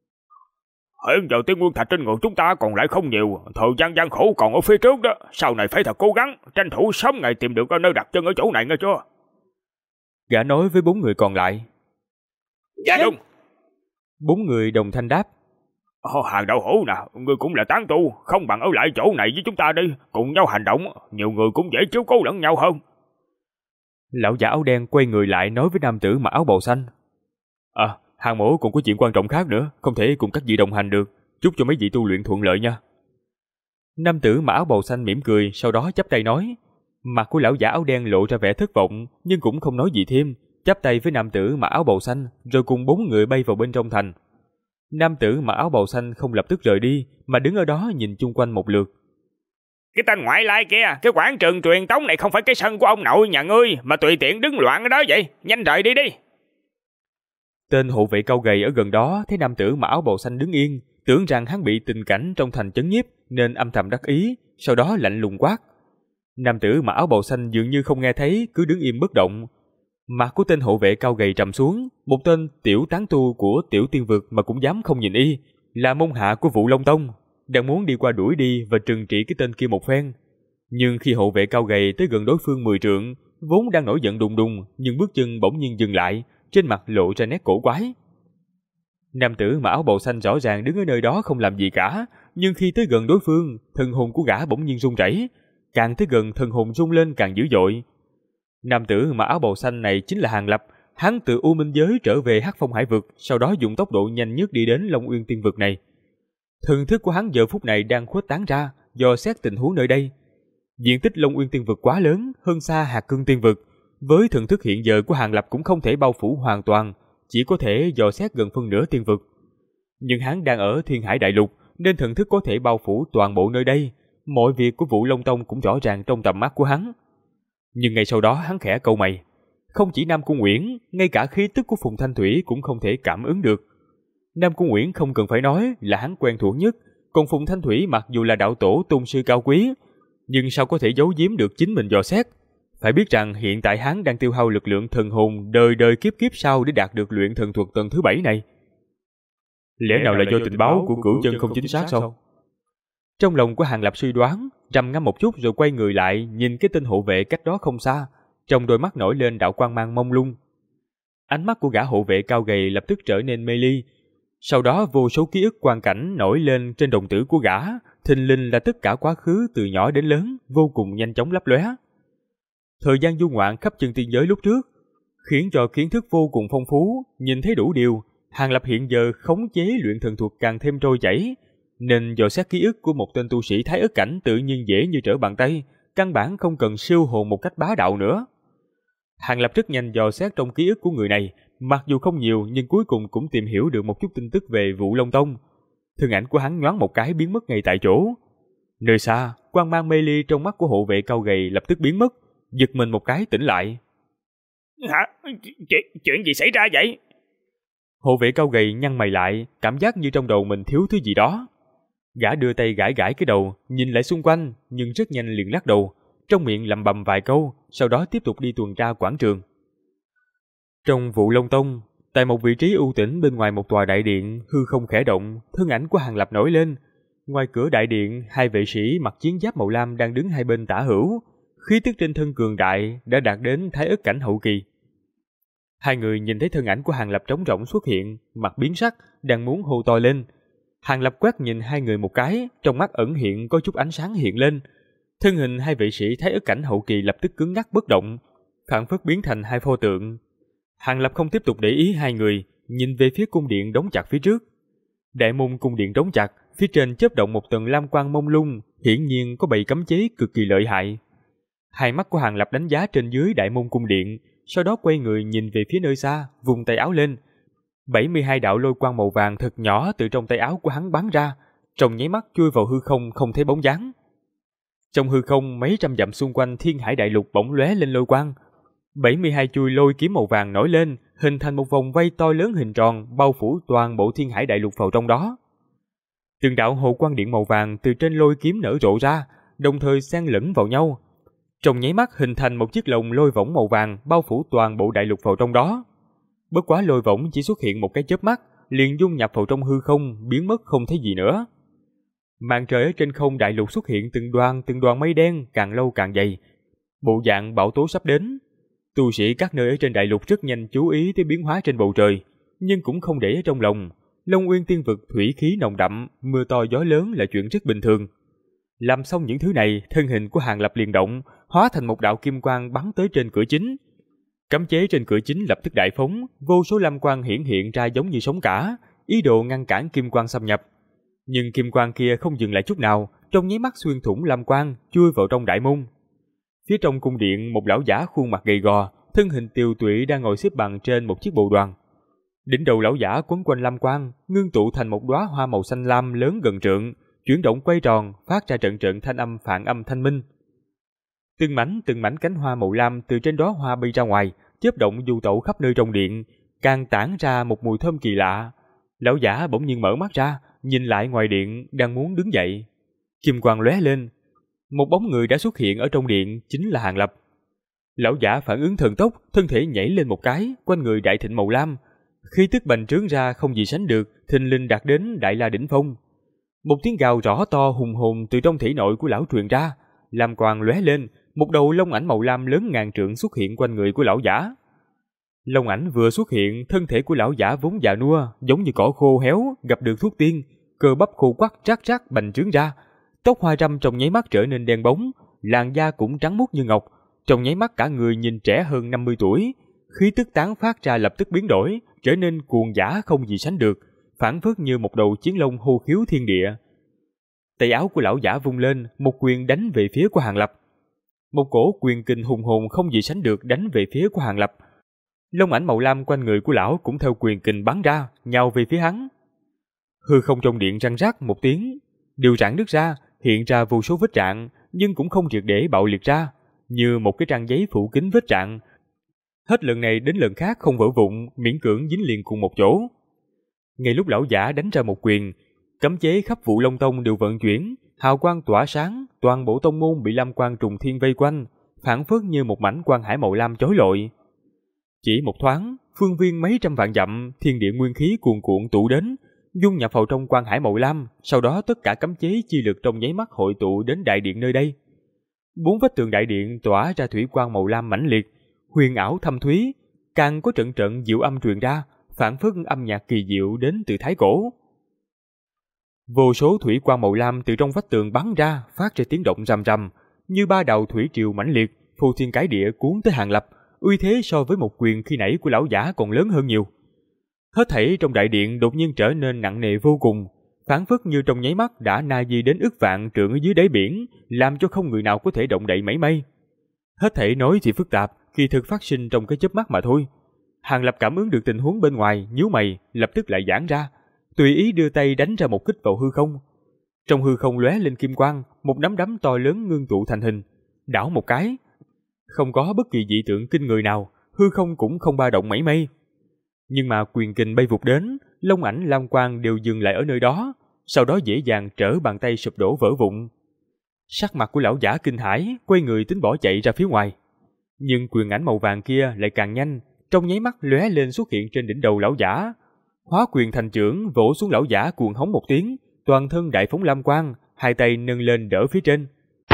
Hiện giờ tiên nguyên thạch trên người chúng ta còn lại không nhiều, thời gian gian khổ còn ở phía trước đó, sau này phải thật cố gắng, tranh thủ sớm ngày tìm được nơi đặt chân ở chỗ này nghe chưa? Gã nói với 4 người còn lại. Dạ đúng. 4 người đồng thanh đáp. Hàng đạo hữu nè, ngươi cũng là tán tu, không bằng ở lại chỗ này với chúng ta đi, cùng nhau hành động, nhiều người cũng dễ chiếu cố lẫn nhau hơn. Lão giả áo đen quay người lại nói với nam tử mặc áo bào xanh. Hàng mẫu còn có chuyện quan trọng khác nữa, không thể cùng các vị đồng hành được, chúc cho mấy vị tu luyện thuận lợi nha. Nam tử mặc áo bào xanh mỉm cười, sau đó chắp tay nói. Mặt của lão giả áo đen lộ ra vẻ thất vọng, nhưng cũng không nói gì thêm, chắp tay với nam tử mặc áo bào xanh, rồi cùng 4 người bay vào bên trong thành. Nam tử mặc áo bào xanh không lập tức rời đi, mà đứng ở đó nhìn chung quanh một lượt. Cái tên ngoại lai kia, cái quảng trường truyền tống này không phải cái sân của ông nội nhà ngươi, mà tùy tiện đứng loạn ở đó vậy, nhanh rời đi đi. Tên hộ vệ cao gầy ở gần đó thấy nam tử mặc áo bào xanh đứng yên, tưởng rằng hắn bị tình cảnh trong thành chấn nhiếp nên âm thầm đắc ý, sau đó lạnh lùng quát. Nam tử mặc áo bào xanh dường như không nghe thấy, cứ đứng im bất động. Mặt của tên hộ vệ cao gầy trầm xuống, một tên tiểu tán tu của tiểu tiên vực mà cũng dám không nhìn y, là môn hạ của Vũ Long Tông, đang muốn đi qua đuổi đi và trừng trị cái tên kia một phen. Nhưng khi hộ vệ cao gầy tới gần đối phương 10 trượng, vốn đang nổi giận đùng đùng, nhưng bước chân bỗng nhiên dừng lại, trên mặt lộ ra nét cổ quái. Nam tử mặc áo bào xanh rõ ràng đứng ở nơi đó không làm gì cả, nhưng khi tới gần đối phương, thần hồn của gã bỗng nhiên run rẩy, càng tới gần thần hồn rung lên càng dữ dội. Nam tử mặc áo bào xanh này chính là Hàng Lập, hắn từ U Minh giới trở về Hắc Phong Hải vực, sau đó dùng tốc độ nhanh nhất đi đến Long Uyên tiên vực này. Thần thức của hắn giờ phút này đang khuếch tán ra, dò xét tình huống nơi đây. Diện tích Long Uyên tiên vực quá lớn, hơn xa Hạt Cương tiên vực, với thần thức hiện giờ của Hàng Lập cũng không thể bao phủ hoàn toàn, chỉ có thể dò xét gần phân nửa tiên vực. Nhưng hắn đang ở Thiên Hải Đại Lục, nên thần thức có thể bao phủ toàn bộ nơi đây, mọi việc của Vũ Long Tông cũng rõ ràng trong tầm mắt của hắn. Nhưng ngay sau đó hắn khẽ cau mày, không chỉ Nam Cung Uyển, ngay cả khí tức của Phùng Thanh Thủy cũng không thể cảm ứng được. Nam Cung Uyển không cần phải nói là hắn quen thuộc nhất, còn Phùng Thanh Thủy mặc dù là đạo tổ tôn sư cao quý, nhưng sao có thể giấu giếm được chính mình dò xét? Phải biết rằng hiện tại hắn đang tiêu hao lực lượng thần hồn đời đời kiếp kiếp sau để đạt được luyện thần thuật tầng thứ 7 này. Lẽ nào là do tình báo của Cửu Chân không chính xác sao? Trong lòng của Hàng Lập suy đoán, trầm ngâm một chút rồi quay người lại nhìn cái tên hộ vệ cách đó không xa, trong đôi mắt nổi lên đạo quang mang mông lung. Ánh mắt của gã hộ vệ cao gầy lập tức trở nên mê ly. Sau đó vô số ký ức quang cảnh nổi lên trên đồng tử của gã, thình lình là tất cả quá khứ từ nhỏ đến lớn, vô cùng nhanh chóng lấp lóe. Thời gian du ngoạn khắp chân tiên giới lúc trước, khiến cho kiến thức vô cùng phong phú, nhìn thấy đủ điều. Hàng Lập hiện giờ khống chế luyện thần thuật càng thêm trôi chảy, nên dò xét ký ức của một tên tu sĩ Thái Ức cảnh tự nhiên dễ như trở bàn tay, căn bản không cần siêu hồn một cách bá đạo nữa. Hàng Lập rất nhanh dò xét trong ký ức của người này, mặc dù không nhiều nhưng cuối cùng cũng tìm hiểu được một chút tin tức về Vũ Long Tông. Thân ảnh của hắn nhoáng một cái biến mất ngay tại chỗ. Nơi xa, quang mang mê ly trong mắt của hộ vệ cao gầy lập tức biến mất, giật mình một cái tỉnh lại. Hả? Chuyện gì xảy ra vậy? Hộ vệ cao gầy nhăn mày lại, cảm giác như trong đầu mình thiếu thứ gì đó. Gã đưa tay gãi gãi cái đầu, nhìn lại xung quanh, nhưng rất nhanh liền lắc đầu, trong miệng lẩm bẩm vài câu, sau đó tiếp tục đi tuần tra quảng trường. Trong Vụ Long Tông, tại một vị trí ưu tĩnh bên ngoài một tòa đại điện, hư không khẽ động, thân ảnh của Hàng Lập nổi lên. Ngoài cửa đại điện, hai vệ sĩ mặc chiến giáp màu lam đang đứng hai bên tả hữu, khí tức trên thân cường đại đã đạt đến Thái Ức cảnh hậu kỳ. Hai người nhìn thấy thân ảnh của Hàng Lập trống rỗng xuất hiện, mặt biến sắc, đang muốn hô to lên. Hàng Lập quét nhìn hai người một cái, trong mắt ẩn hiện có chút ánh sáng hiện lên. Thân hình hai vệ sĩ Thái Ức cảnh hậu kỳ lập tức cứng ngắc bất động, phảng phất biến thành hai pho tượng. Hàng Lập không tiếp tục để ý hai người, nhìn về phía cung điện đóng chặt phía trước. Đại môn cung điện đóng chặt, phía trên chớp động một tầng lam quang mông lung, hiển nhiên có bày cấm chế cực kỳ lợi hại. Hai mắt của Hàng Lập đánh giá trên dưới đại môn cung điện, sau đó quay người nhìn về phía nơi xa, vùng tay áo lên. 72 đạo lôi quang màu vàng thật nhỏ từ trong tay áo của hắn bắn ra, trong nháy mắt chui vào hư không không thấy bóng dáng. Trong hư không mấy trăm dặm xung quanh Thiên Hải Đại Lục bỗng lóe lên lôi quang. 72 chuôi lôi kiếm màu vàng nổi lên, hình thành một vòng vây to lớn hình tròn bao phủ toàn bộ Thiên Hải Đại Lục vào trong đó. Từng đạo hồ quang điện màu vàng từ trên lôi kiếm nở rộ ra, đồng thời xen lẫn vào nhau. Trong nháy mắt hình thành một chiếc lồng lôi võng màu vàng bao phủ toàn bộ đại lục vào trong đó. Bất quá lôi võng chỉ xuất hiện một cái chớp mắt, liền dung nhập vào trong hư không, biến mất không thấy gì nữa. Màn trời ở trên không đại lục xuất hiện từng đoàn mây đen càng lâu càng dày, bộ dạng bão tố sắp đến. Tu sĩ các nơi ở trên đại lục rất nhanh chú ý tới biến hóa trên bầu trời, nhưng cũng không để ở trong lòng. Long Uyên Tiên Vực thủy khí nồng đậm, mưa to gió lớn là chuyện rất bình thường. Làm xong những thứ này, thân hình của Hàng Lập liền động, hóa thành một đạo kim quang bắn tới trên cửa chính. Cấm chế trên cửa chính lập tức đại phóng, vô số lam quang hiển hiện ra giống như sóng cả, ý đồ ngăn cản kim quang xâm nhập. Nhưng kim quang kia không dừng lại chút nào, trong nháy mắt xuyên thủng lam quang, chui vào trong đại môn. Phía trong cung điện, một lão giả khuôn mặt gầy gò, thân hình tiều tụy đang ngồi xếp bằng trên một chiếc bồ đoàn. Đỉnh đầu lão giả quấn quanh lam quang, ngưng tụ thành một đóa hoa màu xanh lam lớn gần trượng, chuyển động quay tròn, phát ra trận trận thanh âm phản âm thanh minh. Từng mảnh cánh hoa màu lam từ trên đóa hoa bay ra ngoài, chớp động du tẩu khắp nơi trong điện, càng tản ra một mùi thơm kỳ lạ. Lão giả bỗng nhiên mở mắt ra, nhìn lại ngoài điện, đang muốn đứng dậy. Kim quang lóe lên, một bóng người đã xuất hiện ở trong điện, chính là Hàng Lập. Lão giả phản ứng thần tốc, thân thể nhảy lên một cái, quanh người đại thịnh màu lam, khí tức bành trướng ra không gì sánh được, thình lình đạt đến đại la đỉnh phong. Một tiếng gào rõ to hùng hồn từ trong thể nội của lão truyền ra, lam quang lóe lên, một đầu long ảnh màu lam lớn ngàn trượng xuất hiện quanh người của lão giả. Long ảnh vừa xuất hiện, thân thể của lão giả vốn già nua, giống như cỏ khô héo gặp được thuốc tiên, cơ bắp khô quắt rát rát bành trướng ra, tóc hoa râm trong nháy mắt trở nên đen bóng, làn da cũng trắng muốt như ngọc, trong nháy mắt cả người nhìn trẻ hơn 50 tuổi, khí tức tán phát ra lập tức biến đổi, trở nên cuồng dã không gì sánh được, phảng phất như một đầu chiến long hô khiếu thiên địa. Tay áo của lão giả vung lên, một quyền đánh về phía của Hàng Lập. Một cổ quyền kình hùng hồn không gì sánh được đánh về phía của Hàng Lập. Long ảnh màu lam quanh người của lão cũng theo quyền kình bắn ra, nhào về phía hắn. Hư không trong điện răng rắc một tiếng, điều rạn nứt ra, hiện ra vô số vết rạn, nhưng cũng không triệt để bạo liệt ra, như một cái trang giấy phủ kín vết rạn. Hết lần này đến lần khác không vỡ vụn, miễn cưỡng dính liền cùng một chỗ. Ngay lúc lão giả đánh ra một quyền, cấm chế khắp Vụ Long Tông đều vận chuyển, hào quang tỏa sáng, toàn bộ tông môn bị lam quang trùng thiên vây quanh, phảng phất như một mảnh quang hải màu lam chói lọi. Chỉ một thoáng, phương viên mấy trăm vạn dặm, thiên địa nguyên khí cuồn cuộn tụ đến, dung nhập vào trong quang hải màu lam, sau đó tất cả cấm chế chi lực trong nháy mắt hội tụ đến đại điện nơi đây. 4 vách tường đại điện tỏa ra thủy quang màu lam mãnh liệt, huyền ảo thâm thúy, càng có trận trận diệu âm truyền ra, phảng phất âm nhạc kỳ diệu đến từ thái cổ. Vô số thủy quang màu lam từ trong vách tường bắn ra, phát ra tiếng động rầm rầm, như ba đạo thủy triều mãnh liệt, phô thiên cái địa cuốn tới Hàng Lập, uy thế so với một quyền khi nãy của lão giả còn lớn hơn nhiều. Hết thảy trong đại điện đột nhiên trở nên nặng nề vô cùng, phảng phất như trong nháy mắt đã na di đến ức vạn trượng ở dưới đáy biển, làm cho không người nào có thể động đậy mảy may. Hết thảy nói thì phức tạp, kỳ thực phát sinh trong cái chớp mắt mà thôi. Hàng Lập cảm ứng được tình huống bên ngoài, nhíu mày, lập tức lại giãn ra, tùy ý đưa tay đánh ra một kích vào hư không. Trong hư không lóe lên kim quang, một nắm đấm to lớn ngưng tụ thành hình, đảo một cái, không có bất kỳ dị tượng kinh người nào, hư không cũng không ba động mảy may. Nhưng mà quyền kình bay vụt đến, long ảnh lam quang đều dừng lại ở nơi đó, sau đó dễ dàng trở bàn tay sụp đổ vỡ vụn. Sắc mặt của lão giả kinh hãi, quay người tính bỏ chạy ra phía ngoài. Nhưng quyền ảnh màu vàng kia lại càng nhanh, trong nháy mắt lóe lên xuất hiện trên đỉnh đầu lão giả. Hóa quyền thành chưởng vỗ xuống lão giả cuồng hống một tiếng, toàn thân đại phóng lam quang, hai tay nâng lên đỡ phía trên.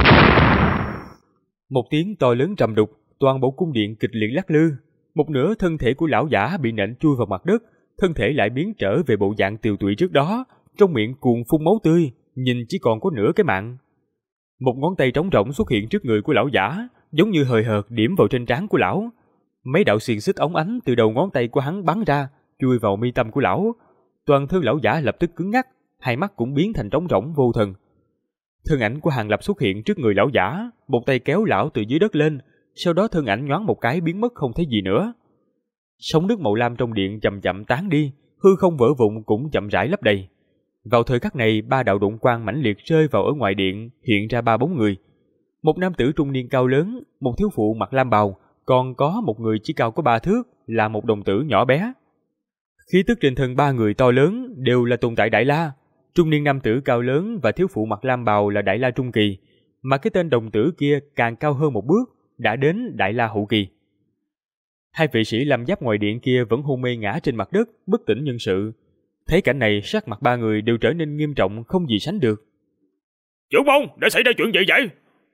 Một tiếng to lớn trầm đục, toàn bộ cung điện kịch liệt lắc lư. Một nửa thân thể của lão giả bị nện chui vào mặt đất, thân thể lại biến trở về bộ dạng tiều tụy trước đó, trong miệng cuồng phun máu tươi, nhìn chỉ còn có nửa cái mạng. Một ngón tay trống rỗng xuất hiện trước người của lão giả, giống như hời hợt điểm vào trên trán của lão. Mấy đạo xiềng xích óng ánh từ đầu ngón tay của hắn bắn ra, chui vào mi tâm của lão. Toàn thân lão giả lập tức cứng ngắc, hai mắt cũng biến thành trống rỗng vô thần. Thân ảnh của Hàng Lập xuất hiện trước người lão giả, một tay kéo lão từ dưới đất lên, sau đó thân ảnh nhoáng một cái biến mất không thấy gì nữa. Sóng nước màu lam trong điện chậm chậm tán đi, hư không vỡ vụn cũng chậm rãi lấp đầy. Vào thời khắc này, ba đạo đụng quang mãnh liệt rơi vào ở ngoài điện, hiện ra ba bóng người. Một nam tử trung niên cao lớn, một thiếu phụ mặc lam bào, còn có một người chỉ cao có 3 thước, là một đồng tử nhỏ bé. Khí tức trên thân ba người to lớn đều là tồn tại Đại La. Trung niên nam tử cao lớn và thiếu phụ mặc lam bào là Đại La trung kỳ, mà cái tên đồng tử kia càng cao hơn một bước, đã đến Đại La hậu kỳ. Hai vị sĩ lam giáp ngoài điện kia vẫn hôn mê ngã trên mặt đất, bất tỉnh nhân sự. Thấy cảnh này, sắc mặt ba người đều trở nên nghiêm trọng không gì sánh được. Trưởng môn, đã xảy ra chuyện gì vậy?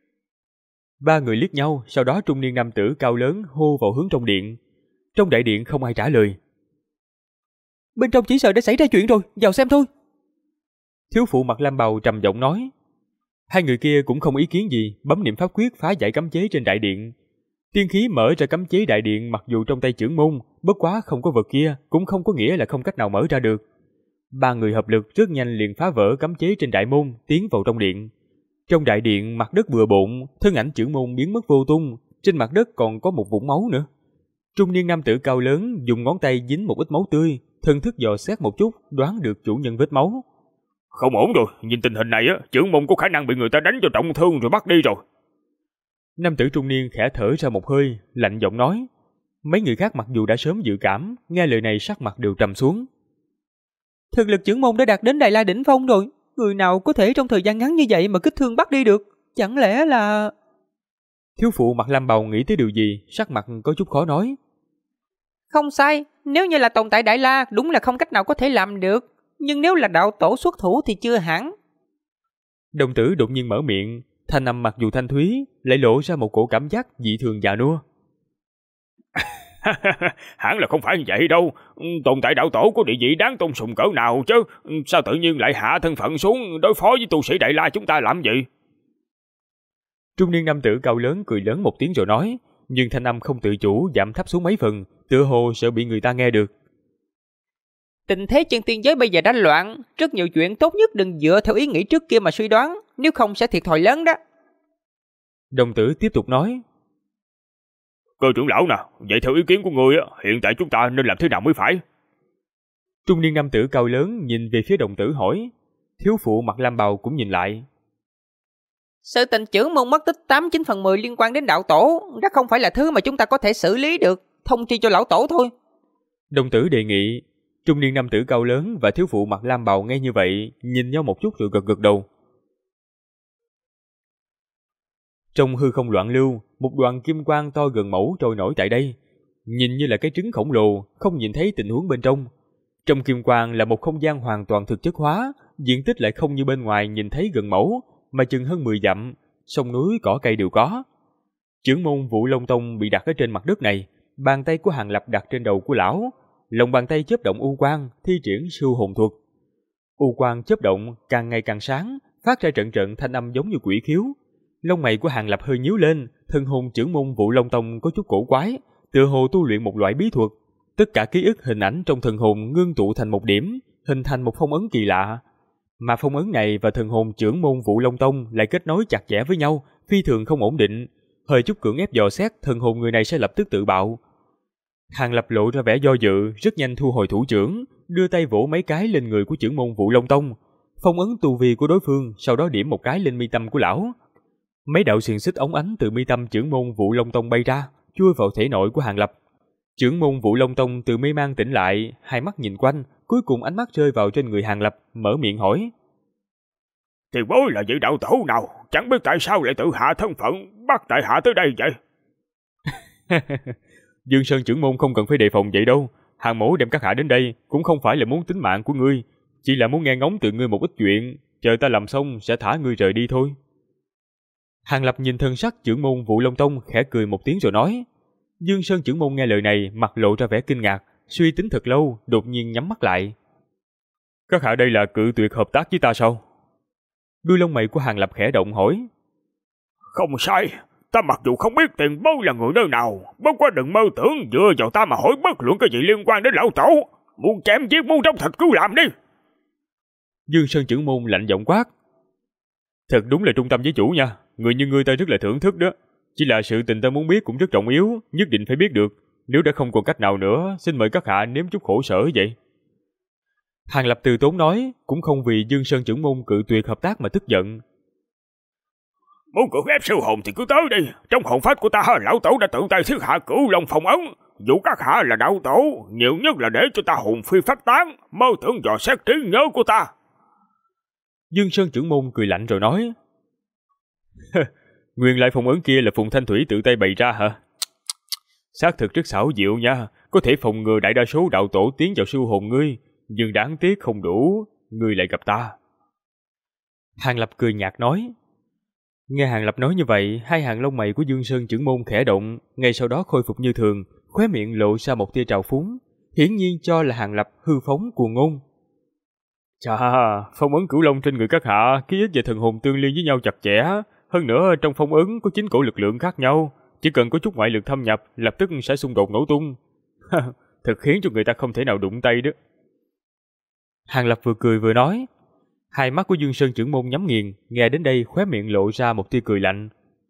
Ba người liếc nhau, sau đó trung niên nam tử cao lớn hô vào hướng trong điện. Trong đại điện không ai trả lời. Bên trong chỉ sợ đã xảy ra chuyện rồi, vào xem thôi. Thiếu phụ mặc lam bào trầm giọng nói. Hai người kia cũng không ý kiến gì, bấm niệm pháp quyết phá giải cấm chế trên đại điện. Tiên khí mở ra cấm chế đại điện, mặc dù trong tay trưởng môn, bất quá không có vật kia, cũng không có nghĩa là không cách nào mở ra được. Ba người hợp lực rất nhanh liền phá vỡ cấm chế trên đại môn, tiến vào trong điện. Trong đại điện mặt đất bừa bộn, thân ảnh trưởng môn biến mất vô tung, trên mặt đất còn có một vũng máu nữa. Trung niên nam tử cao lớn dùng ngón tay dính một ít máu tươi, thần thức dò xét một chút, đoán được chủ nhân vết máu. Không ổn rồi, nhìn tình hình này á, trưởng môn có khả năng bị người ta đánh cho trọng thương rồi bắt đi rồi. Nam tử trung niên khẽ thở ra một hơi, lạnh giọng nói. Mấy người khác mặc dù đã sớm dự cảm, nghe lời này sắc mặt đều trầm xuống. Thực lực trưởng môn đã đạt đến Đại La đỉnh phong rồi, người nào có thể trong thời gian ngắn như vậy mà kích thương bắt đi được? Chẳng lẽ là... Thiếu phụ mặc lam bào nghĩ tới điều gì, sắc mặt có chút khó nói. Không sai, nếu như là tồn tại Đại La, đúng là không cách nào có thể làm được. Nhưng nếu là đạo tổ xuất thủ thì chưa hẳn. Đồng tử đột nhiên mở miệng, thanh âm mặc dù thanh thúy, lại lộ ra một cổ cảm giác dị thường già nua. Hẳn là không phải như vậy đâu. Tồn tại đạo tổ có địa vị đáng tôn sùng cỡ nào chứ? Sao tự nhiên lại hạ thân phận xuống đối phó với tu sĩ Đại La chúng ta làm gì? Trung niên nam tử cao lớn cười lớn một tiếng rồi nói, nhưng thanh âm không tự chủ giảm thấp xuống mấy phần, tựa hồ sợ bị người ta nghe được. Tình thế trên tiên giới bây giờ đã loạn, rất nhiều chuyện tốt nhất đừng dựa theo ý nghĩ trước kia mà suy đoán, nếu không sẽ thiệt thòi lớn đó. Đồng tử tiếp tục nói. Cơ trưởng lão nè, vậy theo ý kiến của ngươi, hiện tại chúng ta nên làm thế nào mới phải? Trung niên nam tử cao lớn nhìn về phía đồng tử hỏi. Thiếu phụ mặc lam bào cũng nhìn lại. Sự tình trưởng môn mất tích 89/10 liên quan đến đạo tổ, đó không phải là thứ mà chúng ta có thể xử lý được, thông tri cho lão tổ thôi. Đồng tử đề nghị. Trung niên nam tử cao lớn và thiếu phụ mặc lam bào nghe như vậy, nhìn nhau một chút rồi gật gật đầu. Trong hư không loạn lưu, một đoàn kim quang to gần mẫu trôi nổi tại đây, nhìn như là cái trứng khổng lồ, không nhìn thấy tình huống bên trong. Trong kim quang là một không gian hoàn toàn thực chất hóa, diện tích lại không như bên ngoài nhìn thấy gần mẫu, mà chừng hơn 10 dặm, sông núi cỏ cây đều có. Chưởng môn Vũ Long Tông bị đặt ở trên mặt đất này, bàn tay của Hàng Lập đặt trên đầu của lão, lòng bàn tay chớp động u quang, thi triển siêu hồn thuật. U quang chớp động càng ngày càng sáng, phát ra trận trận thanh âm giống như quỷ khiếu. Lông mày của Hàng Lập hơi nhíu lên, thân hồn chưởng môn Vũ Long Tông có chút cổ quái, tựa hồ tu luyện một loại bí thuật. Tất cả ký ức hình ảnh trong thần hồn ngưng tụ thành một điểm, hình thành một phong ấn kỳ lạ. Mà phong ấn này và thần hồn chưởng môn Vũ Long Tông lại kết nối chặt chẽ với nhau, phi thường không ổn định. Hơi chút cưỡng ép dò xét, thần hồn người này sẽ lập tức tự bạo. Hàng Lập lộ ra vẻ do dự, rất nhanh thu hồi thủ trưởng, đưa tay vỗ mấy cái lên người của chưởng môn Vũ Long Tông, phong ấn tu vi của đối phương, sau đó điểm một cái lên mi tâm của lão. Mấy đạo xiềng xích óng ánh từ mi tâm chưởng môn Vũ Long Tông bay ra, chui vào thể nội của Hàng Lập. Chưởng môn Vũ Long Tông từ mê man tỉnh lại, hai mắt nhìn quanh, cuối cùng ánh mắt rơi vào trên người Hàng Lập, mở miệng hỏi: Tiền bối là vị đạo tổ nào, chẳng biết tại sao lại tự hạ thân phận, bắt tại hạ tới đây vậy? Dương Sơn trưởng môn không cần phải đề phòng vậy đâu. Hàng mẫu đem các hạ đến đây cũng không phải là muốn tính mạng của ngươi, chỉ là muốn nghe ngóng từ ngươi một ít chuyện, chờ ta làm xong sẽ thả ngươi rời đi thôi. Hàng Lập nhìn thân sắc trưởng môn Vũ Long Tông, khẽ cười một tiếng rồi nói. Dương Sơn trưởng môn nghe lời này, mặt lộ ra vẻ kinh ngạc, suy tính thật lâu, đột nhiên nhắm mắt lại. Các hạ đây là cự tuyệt hợp tác với ta sao? Đuôi lông mày của Hàng Lập khẽ động hỏi. Không sai, ta mặc dù không biết tiền bối là người nơi nào, bất quá đừng mơ tưởng dựa vào ta mà hỏi bất luận cái gì liên quan đến lão tổ. Muốn chém giết muốn trong thịt cứ làm đi. Dương Sơn trưởng môn lạnh giọng quát. Thật đúng là trung tâm với chủ nha, người như ngươi ta rất là thưởng thức đó. Chỉ là sự tình ta muốn biết cũng rất trọng yếu, nhất định phải biết được. Nếu đã không còn cách nào nữa, xin mời các hạ nếm chút khổ sở vậy. Hàng Lập từ tốn nói, cũng không vì Dương Sơn trưởng môn cự tuyệt hợp tác mà tức giận. Muốn cưỡng ép siêu hồn thì cứ tới đi. Trong hồn phách của ta, lão tổ đã tự tay thiết hạ Cửu Long phong ấn. Dù các hạ là đạo tổ, nhiều nhất là để cho ta hồn phi phách tán, mơ tưởng dò xét trí nhớ của ta. Dương Sơn trưởng môn cười lạnh rồi nói. Nguyên lai phong ấn kia là Phùng Thanh Thủy tự tay bày ra hả? Xác thực rất xảo diệu nha, có thể phòng ngừa đại đa số đạo tổ tiến vào siêu hồn ngươi, nhưng đáng tiếc không đủ, ngươi lại gặp ta. Hàng Lập cười nhạt nói. Nghe Hàng Lập nói như vậy, hai hàng lông mày của Dương Sơn trưởng môn khẽ động, ngay sau đó khôi phục như thường, khóe miệng lộ ra một tia trào phúng, hiển nhiên cho là Hàng Lập hư phóng cuồng ngôn. Chà, phong ấn Cửu Long trên người các hạ, ký ức và thần hồn tương liên với nhau chặt chẽ, hơn nữa trong phong ấn có 9 cổ lực lượng khác nhau, chỉ cần có chút ngoại lực thâm nhập, lập tức sẽ xung đột nổ tung. Thật khiến cho người ta không thể nào đụng tay đó. Hàng Lập vừa cười vừa nói. Hai mắt của Dương Sơn trưởng môn nhắm nghiền, nghe đến đây khóe miệng lộ ra một tia cười lạnh.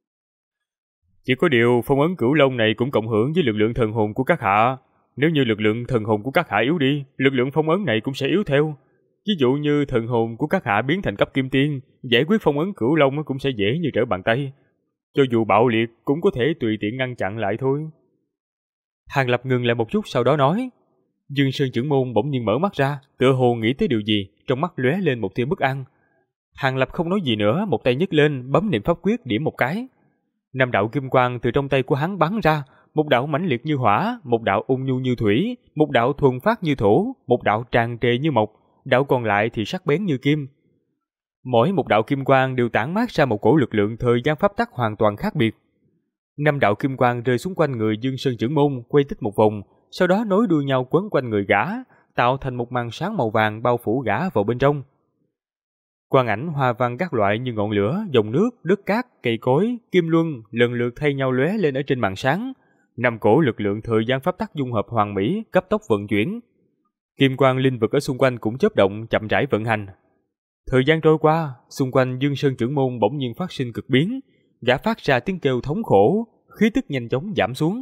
Chỉ có điều phong ấn Cửu Long này cũng cộng hưởng với lực lượng thần hồn của các hạ. Nếu như lực lượng thần hồn của các hạ yếu đi, lực lượng phong ấn này cũng sẽ yếu theo. Ví dụ như thần hồn của các hạ biến thành cấp kim tiên, giải quyết phong ấn Cửu Long cũng sẽ dễ như trở bàn tay. Cho dù bạo liệt cũng có thể tùy tiện ngăn chặn lại thôi. Hàng Lập ngừng lại một chút sau đó nói. Dương Sơn trưởng môn bỗng nhiên mở mắt ra, tựa hồ nghĩ tới điều gì, trong mắt lóe lên một tia bất an. Hàng Lập không nói gì nữa, một tay nhấc lên, bấm niệm pháp quyết điểm một cái. 5 đạo kim quang từ trong tay của hắn bắn ra, một đạo mãnh liệt như hỏa, một đạo ôn nhu như thủy, một đạo thuần phát như thổ, một đạo tràn trề như mộc, đạo còn lại thì sắc bén như kim. Mỗi một đạo kim quang đều tản mát ra một cổ lực lượng thời gian pháp tắc hoàn toàn khác biệt. 5 đạo kim quang rơi xuống quanh người Dương Sơn trưởng môn, quay tích một vòng, sau đó nối đuôi nhau quấn quanh người gã, tạo thành một màn sáng màu vàng bao phủ gã vào bên trong. Quang ảnh hoa văn các loại như ngọn lửa, dòng nước, đất cát, cây cối, kim luân lần lượt thay nhau lóe lên ở trên màn sáng. 5 cổ lực lượng thời gian pháp tắc dung hợp hoàn mỹ, cấp tốc vận chuyển. Kim quang linh vực ở xung quanh cũng chớp động, chậm rãi vận hành. Thời gian trôi qua, xung quanh Dương Sơn trưởng môn bỗng nhiên phát sinh cực biến, gã phát ra tiếng kêu thống khổ, khí tức nhanh chóng giảm xuống.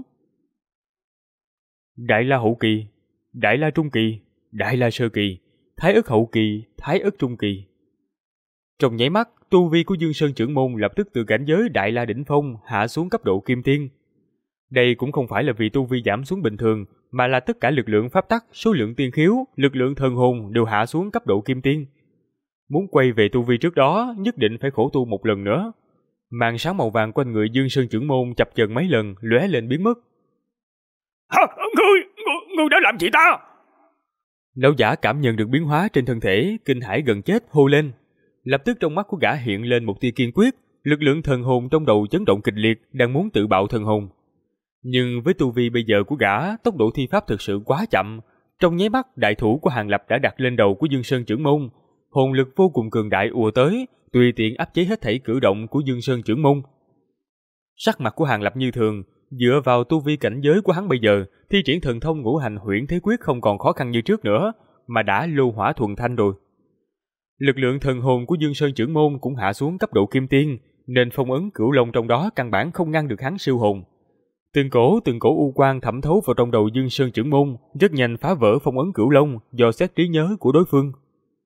Đại La hậu kỳ, Đại La trung kỳ, Đại La sơ kỳ, Thái ức hậu kỳ, Thái ức trung kỳ. Trong nháy mắt, tu vi của Dương Sơn trưởng môn lập tức từ cảnh giới Đại La đỉnh phong hạ xuống cấp độ kim tiên. Đây cũng không phải là vì tu vi giảm xuống bình thường, mà là tất cả lực lượng pháp tắc, số lượng tiên khiếu, lực lượng thần hồn đều hạ xuống cấp độ kim tiên. Muốn quay về tu vi trước đó, nhất định phải khổ tu một lần nữa. Màn sáng màu vàng quanh người Dương Sơn trưởng môn chập chờn mấy lần, lóe lên biến mất. Hả? Ngươi đã làm gì ta? Lão giả cảm nhận được biến hóa trên thân thể, kinh hãi gần chết hô lên. Lập tức trong mắt của gã hiện lên một tia kiên quyết, lực lượng thần hồn trong đầu chấn động kịch liệt, đang muốn tự bạo thần hồn. Nhưng với tu vi bây giờ của gã, tốc độ thi pháp thực sự quá chậm. Trong nháy mắt, đại thủ của Hàng Lập đã đặt lên đầu của Dương Sơn trưởng môn, hồn lực vô cùng cường đại ùa tới, tùy tiện áp chế hết thảy cử động của Dương Sơn trưởng môn. Sắc mặt của Hàng Lập như thường, dựa vào tu vi cảnh giới của hắn bây giờ, thi triển thần thông ngũ hành huyễn thế quyết không còn khó khăn như trước nữa, mà đã lô hỏa thuần thanh rồi. Lực lượng thần hồn của Dương Sơn trưởng môn cũng hạ xuống cấp độ kim tiên, nên phong ấn Cửu Long trong đó căn bản không ngăn được hắn siêu hồn. Từng cổ u quang thẩm thấu vào trong đầu Dương Sơn trưởng môn, rất nhanh phá vỡ phong ấn Cửu Long, dò xét trí nhớ của đối phương.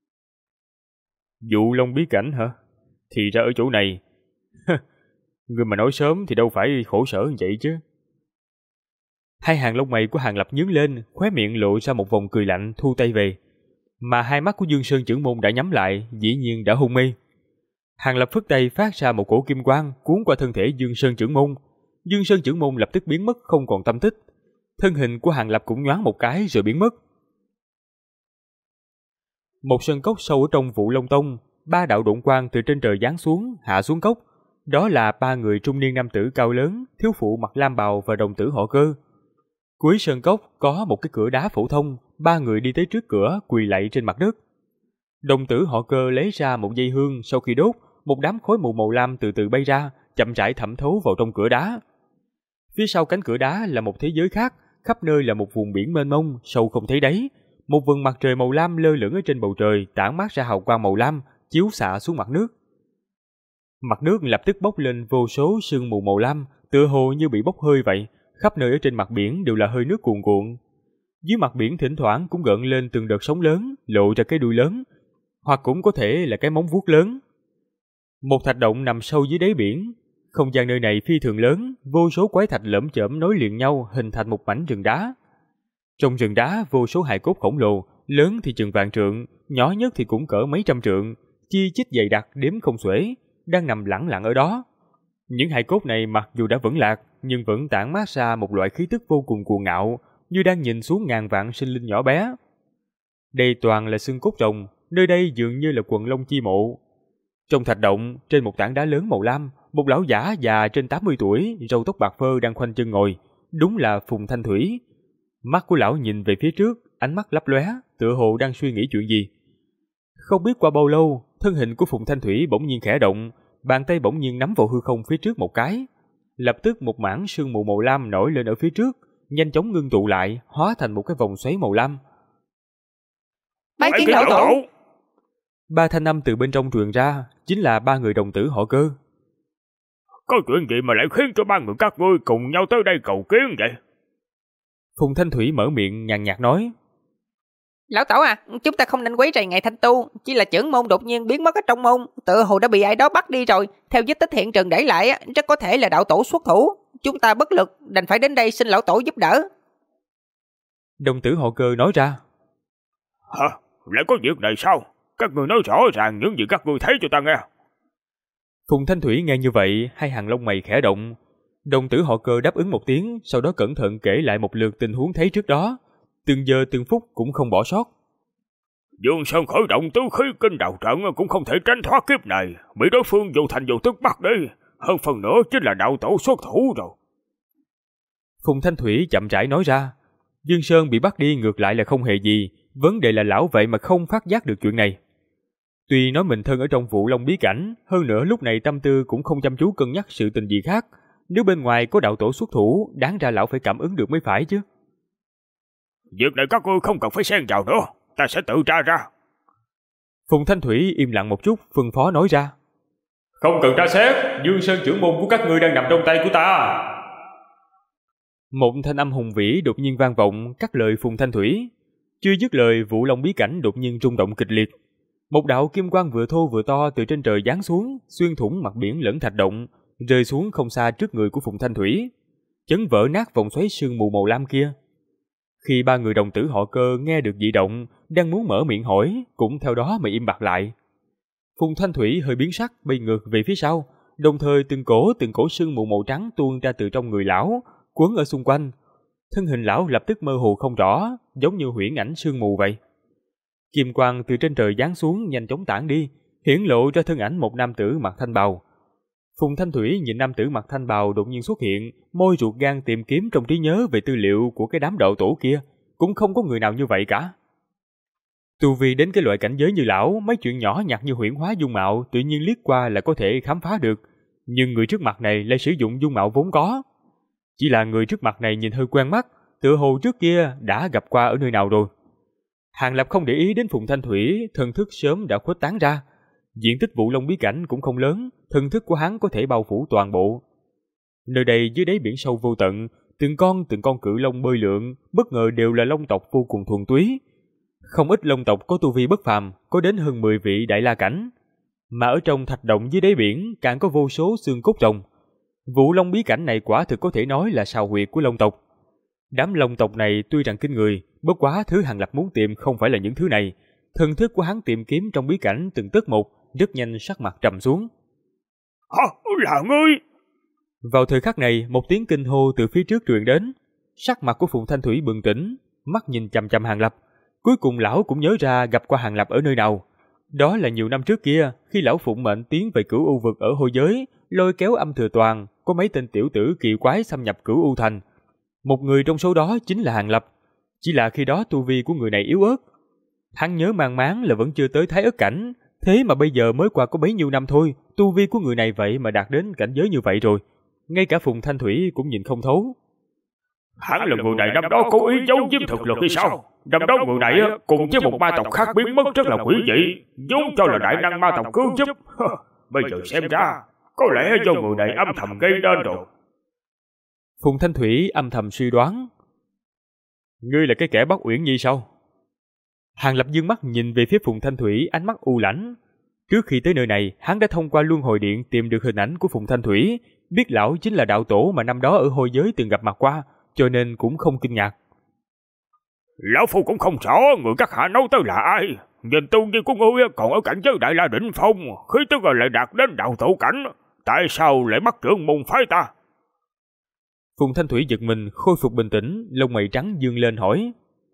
Dụ Long bí cảnh hả? Thì ra ở chỗ này. Người mà nói sớm thì đâu phải khổ sở như vậy chứ. Hai hàng lông mày của Hàng Lập nhướng lên, khóe miệng lộ ra một vòng cười lạnh, thu tay về. Mà hai mắt của Dương Sơn trưởng môn đã nhắm lại, dĩ nhiên đã hôn mê. Hàng Lập phất tay phát ra một cổ kim quang cuốn qua thân thể Dương Sơn Trưởng Môn. Dương Sơn Trưởng Môn lập tức biến mất không còn tâm tích. Thân hình của Hàng Lập cũng nhoáng một cái rồi biến mất. Một sơn cốc sâu ở trong Vũ Long Tông, 3 đạo độn quang từ trên trời giáng xuống, hạ xuống cốc. Đó là 3 người trung niên nam tử cao lớn, thiếu phụ mặc lam bào và đồng tử họ Cơ. Cuối sơn cốc có một cái cửa đá phổ thông, 3 người đi tới trước cửa quỳ lạy trên mặt đất. Đồng tử họ Cơ lấy ra một dây hương, sau khi đốt, một đám khói mù màu lam từ từ bay ra, chậm rãi thẩm thấu vào trong cửa đá. Phía sau cánh cửa đá là một thế giới khác, khắp nơi là một vùng biển mênh mông, sâu không thấy đáy. Một vầng mặt trời màu lam lơ lửng ở trên bầu trời, tản mát ra hào quang màu lam, chiếu xạ xuống mặt nước. Mặt nước lập tức bốc lên vô số sương mù màu lam, tựa hồ như bị bốc hơi vậy. Khắp nơi ở trên mặt biển đều là hơi nước cuồn cuộn. Dưới mặt biển thỉnh thoảng cũng gợn lên từng đợt sóng lớn, lộ ra cái đuôi lớn, hoặc cũng có thể là cái móng vuốt lớn. Một thạch động nằm sâu dưới đáy biển. Không gian nơi này phi thường lớn, vô số quái thạch lởm chởm nối liền nhau hình thành một mảnh rừng đá. Trong rừng đá vô số hài cốt khổng lồ, lớn thì chừng vạn trượng, nhỏ nhất thì cũng cỡ mấy trăm trượng, chi chít dày đặc đếm không xuể, đang nằm lẳng lặng ở đó. Những hài cốt này mặc dù đã vững lạc, nhưng vẫn tản mát ra một loại khí tức vô cùng cuồng ngạo, như đang nhìn xuống ngàn vạn sinh linh nhỏ bé. Đây toàn là xương cốt rồng, nơi đây dường như là quần long chi mộ. Trong thạch động, trên một tảng đá lớn màu lam, một lão giả già trên 80 tuổi, râu tóc bạc phơ đang khoanh chân ngồi, đúng là Phùng Thanh Thủy. Mắt của lão nhìn về phía trước, ánh mắt lấp lóe, tựa hồ đang suy nghĩ chuyện gì. Không biết qua bao lâu, thân hình của Phùng Thanh Thủy bỗng nhiên khẽ động, bàn tay bỗng nhiên nắm vào hư không phía trước một cái. Lập tức một mảng sương mù màu lam nổi lên ở phía trước, nhanh chóng ngưng tụ lại, hóa thành một cái vòng xoáy màu lam. Bái kiến lão tổ! 3 thanh âm từ bên trong truyền ra, chính là 3 người đồng tử họ Cơ. Có chuyện gì mà lại khiến cho 3 người các ngươi cùng nhau tới đây cầu kiến vậy? Phùng Thanh Thủy mở miệng nhàn nhạt nói. Lão tổ à, chúng ta không nên quấy rầy ngài thanh tu, chỉ là trưởng môn đột nhiên biến mất ở trong môn, tựa hồ đã bị ai đó bắt đi rồi. Theo vết tích hiện trường để lại, rất có thể là đạo tổ xuất thủ. Chúng ta bất lực, đành phải đến đây xin lão tổ giúp đỡ. Đồng tử họ Cơ nói ra. Hả? Lại có việc này sao? Các người nói rõ ràng những gì các người thấy cho ta nghe. Phùng Thanh Thủy nghe như vậy, hai hàng lông mày khẽ động. Đồng tử họ Cơ đáp ứng một tiếng, sau đó cẩn thận kể lại một lượt tình huống thấy trước đó, từng giờ từng phút cũng không bỏ sót. Dương Sơn khởi động tứ khí kinh đạo trận cũng không thể tránh thoát kiếp này, bị đối phương vô thành vô tức bắt đi, hơn phần nữa chính là đạo tổ xuất thủ rồi. Phùng Thanh Thủy chậm rãi nói ra, Dương Sơn bị bắt đi ngược lại là không hề gì, vấn đề là lão vậy mà không phát giác được chuyện này. Tuy nói mình thân ở trong Vũ Long bí cảnh, hơn nữa lúc này tâm tư cũng không chăm chú cân nhắc sự tình gì khác, nếu bên ngoài có đạo tổ xuất thủ, đáng ra lão phải cảm ứng được mới phải chứ. Việc này các ngươi không cần phải xen vào nữa, ta sẽ tự tra ra. Phùng Thanh Thủy im lặng một chút, phân phó nói ra. Không cần tra xét, Dương Sơn trưởng môn của các ngươi đang nằm trong tay của ta. Một thanh âm hùng vĩ đột nhiên vang vọng cắt lời Phùng Thanh Thủy. Chưa dứt lời, Vũ Long bí cảnh đột nhiên rung động kịch liệt. Một đạo kim quang vừa thô vừa to từ trên trời giáng xuống, xuyên thủng mặt biển lẫn thạch động, rơi xuống không xa trước người của Phùng Thanh Thủy, chấn vỡ nát vòng xoáy sương mù màu lam kia. Khi 3 người đồng tử họ Cơ nghe được dị động, đang muốn mở miệng hỏi, cũng theo đó mà im bặt lại. Phùng Thanh Thủy hơi biến sắc, bay ngược về phía sau, đồng thời từng cổ sương mù màu trắng tuôn ra từ trong người lão, quấn ở xung quanh. Thân hình lão lập tức mơ hồ không rõ, giống như huyễn ảnh sương mù vậy. Kim quang từ trên trời giáng xuống nhanh chóng tản đi, hiển lộ ra thân ảnh một nam tử mặc thanh bào. Phùng Thanh Thủy nhìn nam tử mặc thanh bào đột nhiên xuất hiện, môi ruột gan tìm kiếm trong trí nhớ về tư liệu của cái đám đạo tổ kia, cũng không có người nào như vậy cả. Tu vi đến cái loại cảnh giới như lão, mấy chuyện nhỏ nhặt như huyễn hóa dung mạo tự nhiên liếc qua là có thể khám phá được, nhưng người trước mặt này lại sử dụng dung mạo vốn có. Chỉ là người trước mặt này nhìn hơi quen mắt, tựa hồ trước kia đã gặp qua ở nơi nào rồi. Hàng Lập không để ý đến Phùng Thanh Thủy, thần thức sớm đã khuếch tán ra. Diện tích Vũ Long bí cảnh cũng không lớn, thần thức của hắn có thể bao phủ toàn bộ. Nơi đây dưới đáy biển sâu vô tận, từng con cự long bơi lượn, bất ngờ đều là long tộc vô cùng thuần túy. Không ít long tộc có tu vi bất phàm, có đến hơn 10 vị đại la cảnh. Mà ở trong thạch động dưới đáy biển càng có vô số xương cốt rồng. Vũ Long bí cảnh này quả thực có thể nói là sào huyệt của long tộc. Đám long tộc này tuy rằng kinh người, bất quá thứ Hàng Lập muốn tìm không phải là những thứ này. Thần thức của hắn tìm kiếm trong bí cảnh từng tấc một, rất nhanh sắc mặt trầm xuống. Là ngươi! Vào thời khắc này, một tiếng kinh hô từ phía trước truyền đến. Sắc mặt của Phùng Thanh Thủy bừng tỉnh, mắt nhìn chằm chằm Hàng Lập. Cuối cùng lão cũng nhớ ra gặp qua Hàng Lập ở nơi nào. Đó là nhiều năm trước kia, khi lão phụng mệnh tiến về Cửu U vực ở Hôi Giới, lôi kéo Âm Thừa Toàn, có mấy tên tiểu tử kỳ quái xâm nhập Cửu U thành. Một người trong số đó chính là Hàng Lập. Chỉ là khi đó tu vi của người này yếu ớt. Hắn nhớ mang máng là vẫn chưa tới Thái Ức cảnh, thế mà bây giờ mới qua có bấy nhiêu năm thôi, tu vi của người này vậy mà đạt đến cảnh giới như vậy rồi. Ngay cả Phùng Thanh Thủy cũng nhìn không thấu. Hắn là người này năm đó cố ý giấu giếm thực lực hay sao? Năm đó người này cùng với một ma tộc khác biến mất rất là quỷ dị, vốn cho là đại năng ma tộc cứu giúp. Bây giờ xem ra, có lẽ do người này âm thầm gây nên rồi. Phùng Thanh Thủy âm thầm suy đoán. Ngươi là cái kẻ bắt Uyển Nhi sao? Hàng Lập dương mắt nhìn về phía Phùng Thanh Thủy, ánh mắt u lãnh. Trước khi tới nơi này, hắn đã thông qua luân hồi điện tìm được hình ảnh của Phùng Thanh Thủy, biết lão chính là đạo tổ mà năm đó ở Hôi Giới từng gặp mặt qua, cho nên cũng không kinh ngạc. Lão phu cũng không rõ người các hạ nói tới là ai. Nhìn tu vi của ngươi còn ở cảnh giới Đại La đỉnh phong, khí tức lại đạt đến đạo tổ cảnh, tại sao lại bắt trưởng môn phái ta? Phùng Thanh Thủy giật mình, khôi phục bình tĩnh, lông mày trắng dương lên hỏi.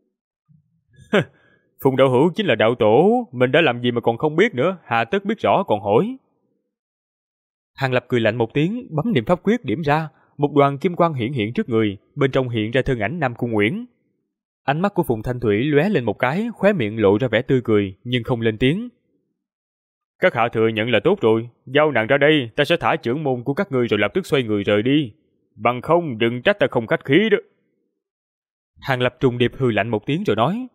Phùng đạo hữu chính là đạo tổ, mình đã làm gì mà còn không biết nữa, hà tất biết rõ còn hỏi. Hàng Lập cười lạnh một tiếng, bấm niệm pháp quyết điểm ra, một đoàn kim quang hiển hiện trước người, bên trong hiện ra thân ảnh Nam Cung Uyển. Ánh mắt của Phùng Thanh Thủy lóe lên một cái, khóe miệng lộ ra vẻ tươi cười, nhưng không lên tiếng. Các hạ thừa nhận là tốt rồi, giao nàng ra đây, ta sẽ thả trưởng môn của các ngươi rồi lập tức xoay người rời đi. Bằng không đừng trách ta không khách khí đó. Hàng Lập trùng điệp hừ lạnh một tiếng rồi nói.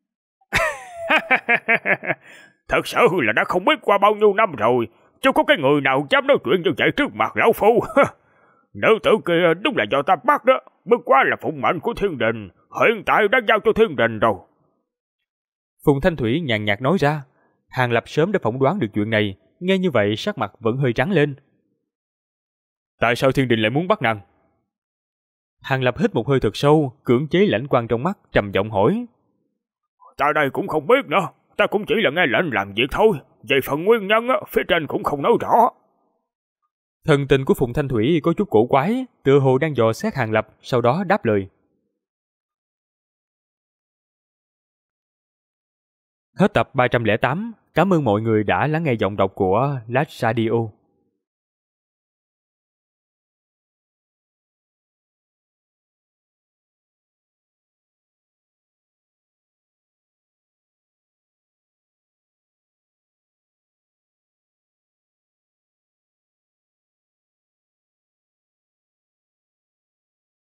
Thật sự là đã không biết qua bao nhiêu năm rồi, chưa có cái người nào dám nói chuyện như vậy trước mặt lão phu. Nữ tử kia đúng là do ta bắt đó, bất quá là phụng mệnh của thiên đình, hiện tại đã giao cho thiên đình rồi. Phùng Thanh Thủy nhàn nhạt nói ra. Hàng Lập sớm đã phỏng đoán được chuyện này, nghe như vậy sắc mặt vẫn hơi trắng lên. Tại sao thiên đình lại muốn bắt nàng? Hàng Lập hít một hơi thật sâu, cưỡng chế lãnh quang trong mắt, trầm giọng hỏi. Ta đây cũng không biết nữa, ta cũng chỉ là nghe lệnh làm việc thôi, về phần nguyên nhân phía trên cũng không nói rõ. Thần tình của Phùng Thanh Thủy có chút cổ quái, tựa hồ đang dò xét Hàng Lập, sau đó đáp lời. Hết tập 308, cảm ơn mọi người đã lắng nghe giọng đọc của Last Radio.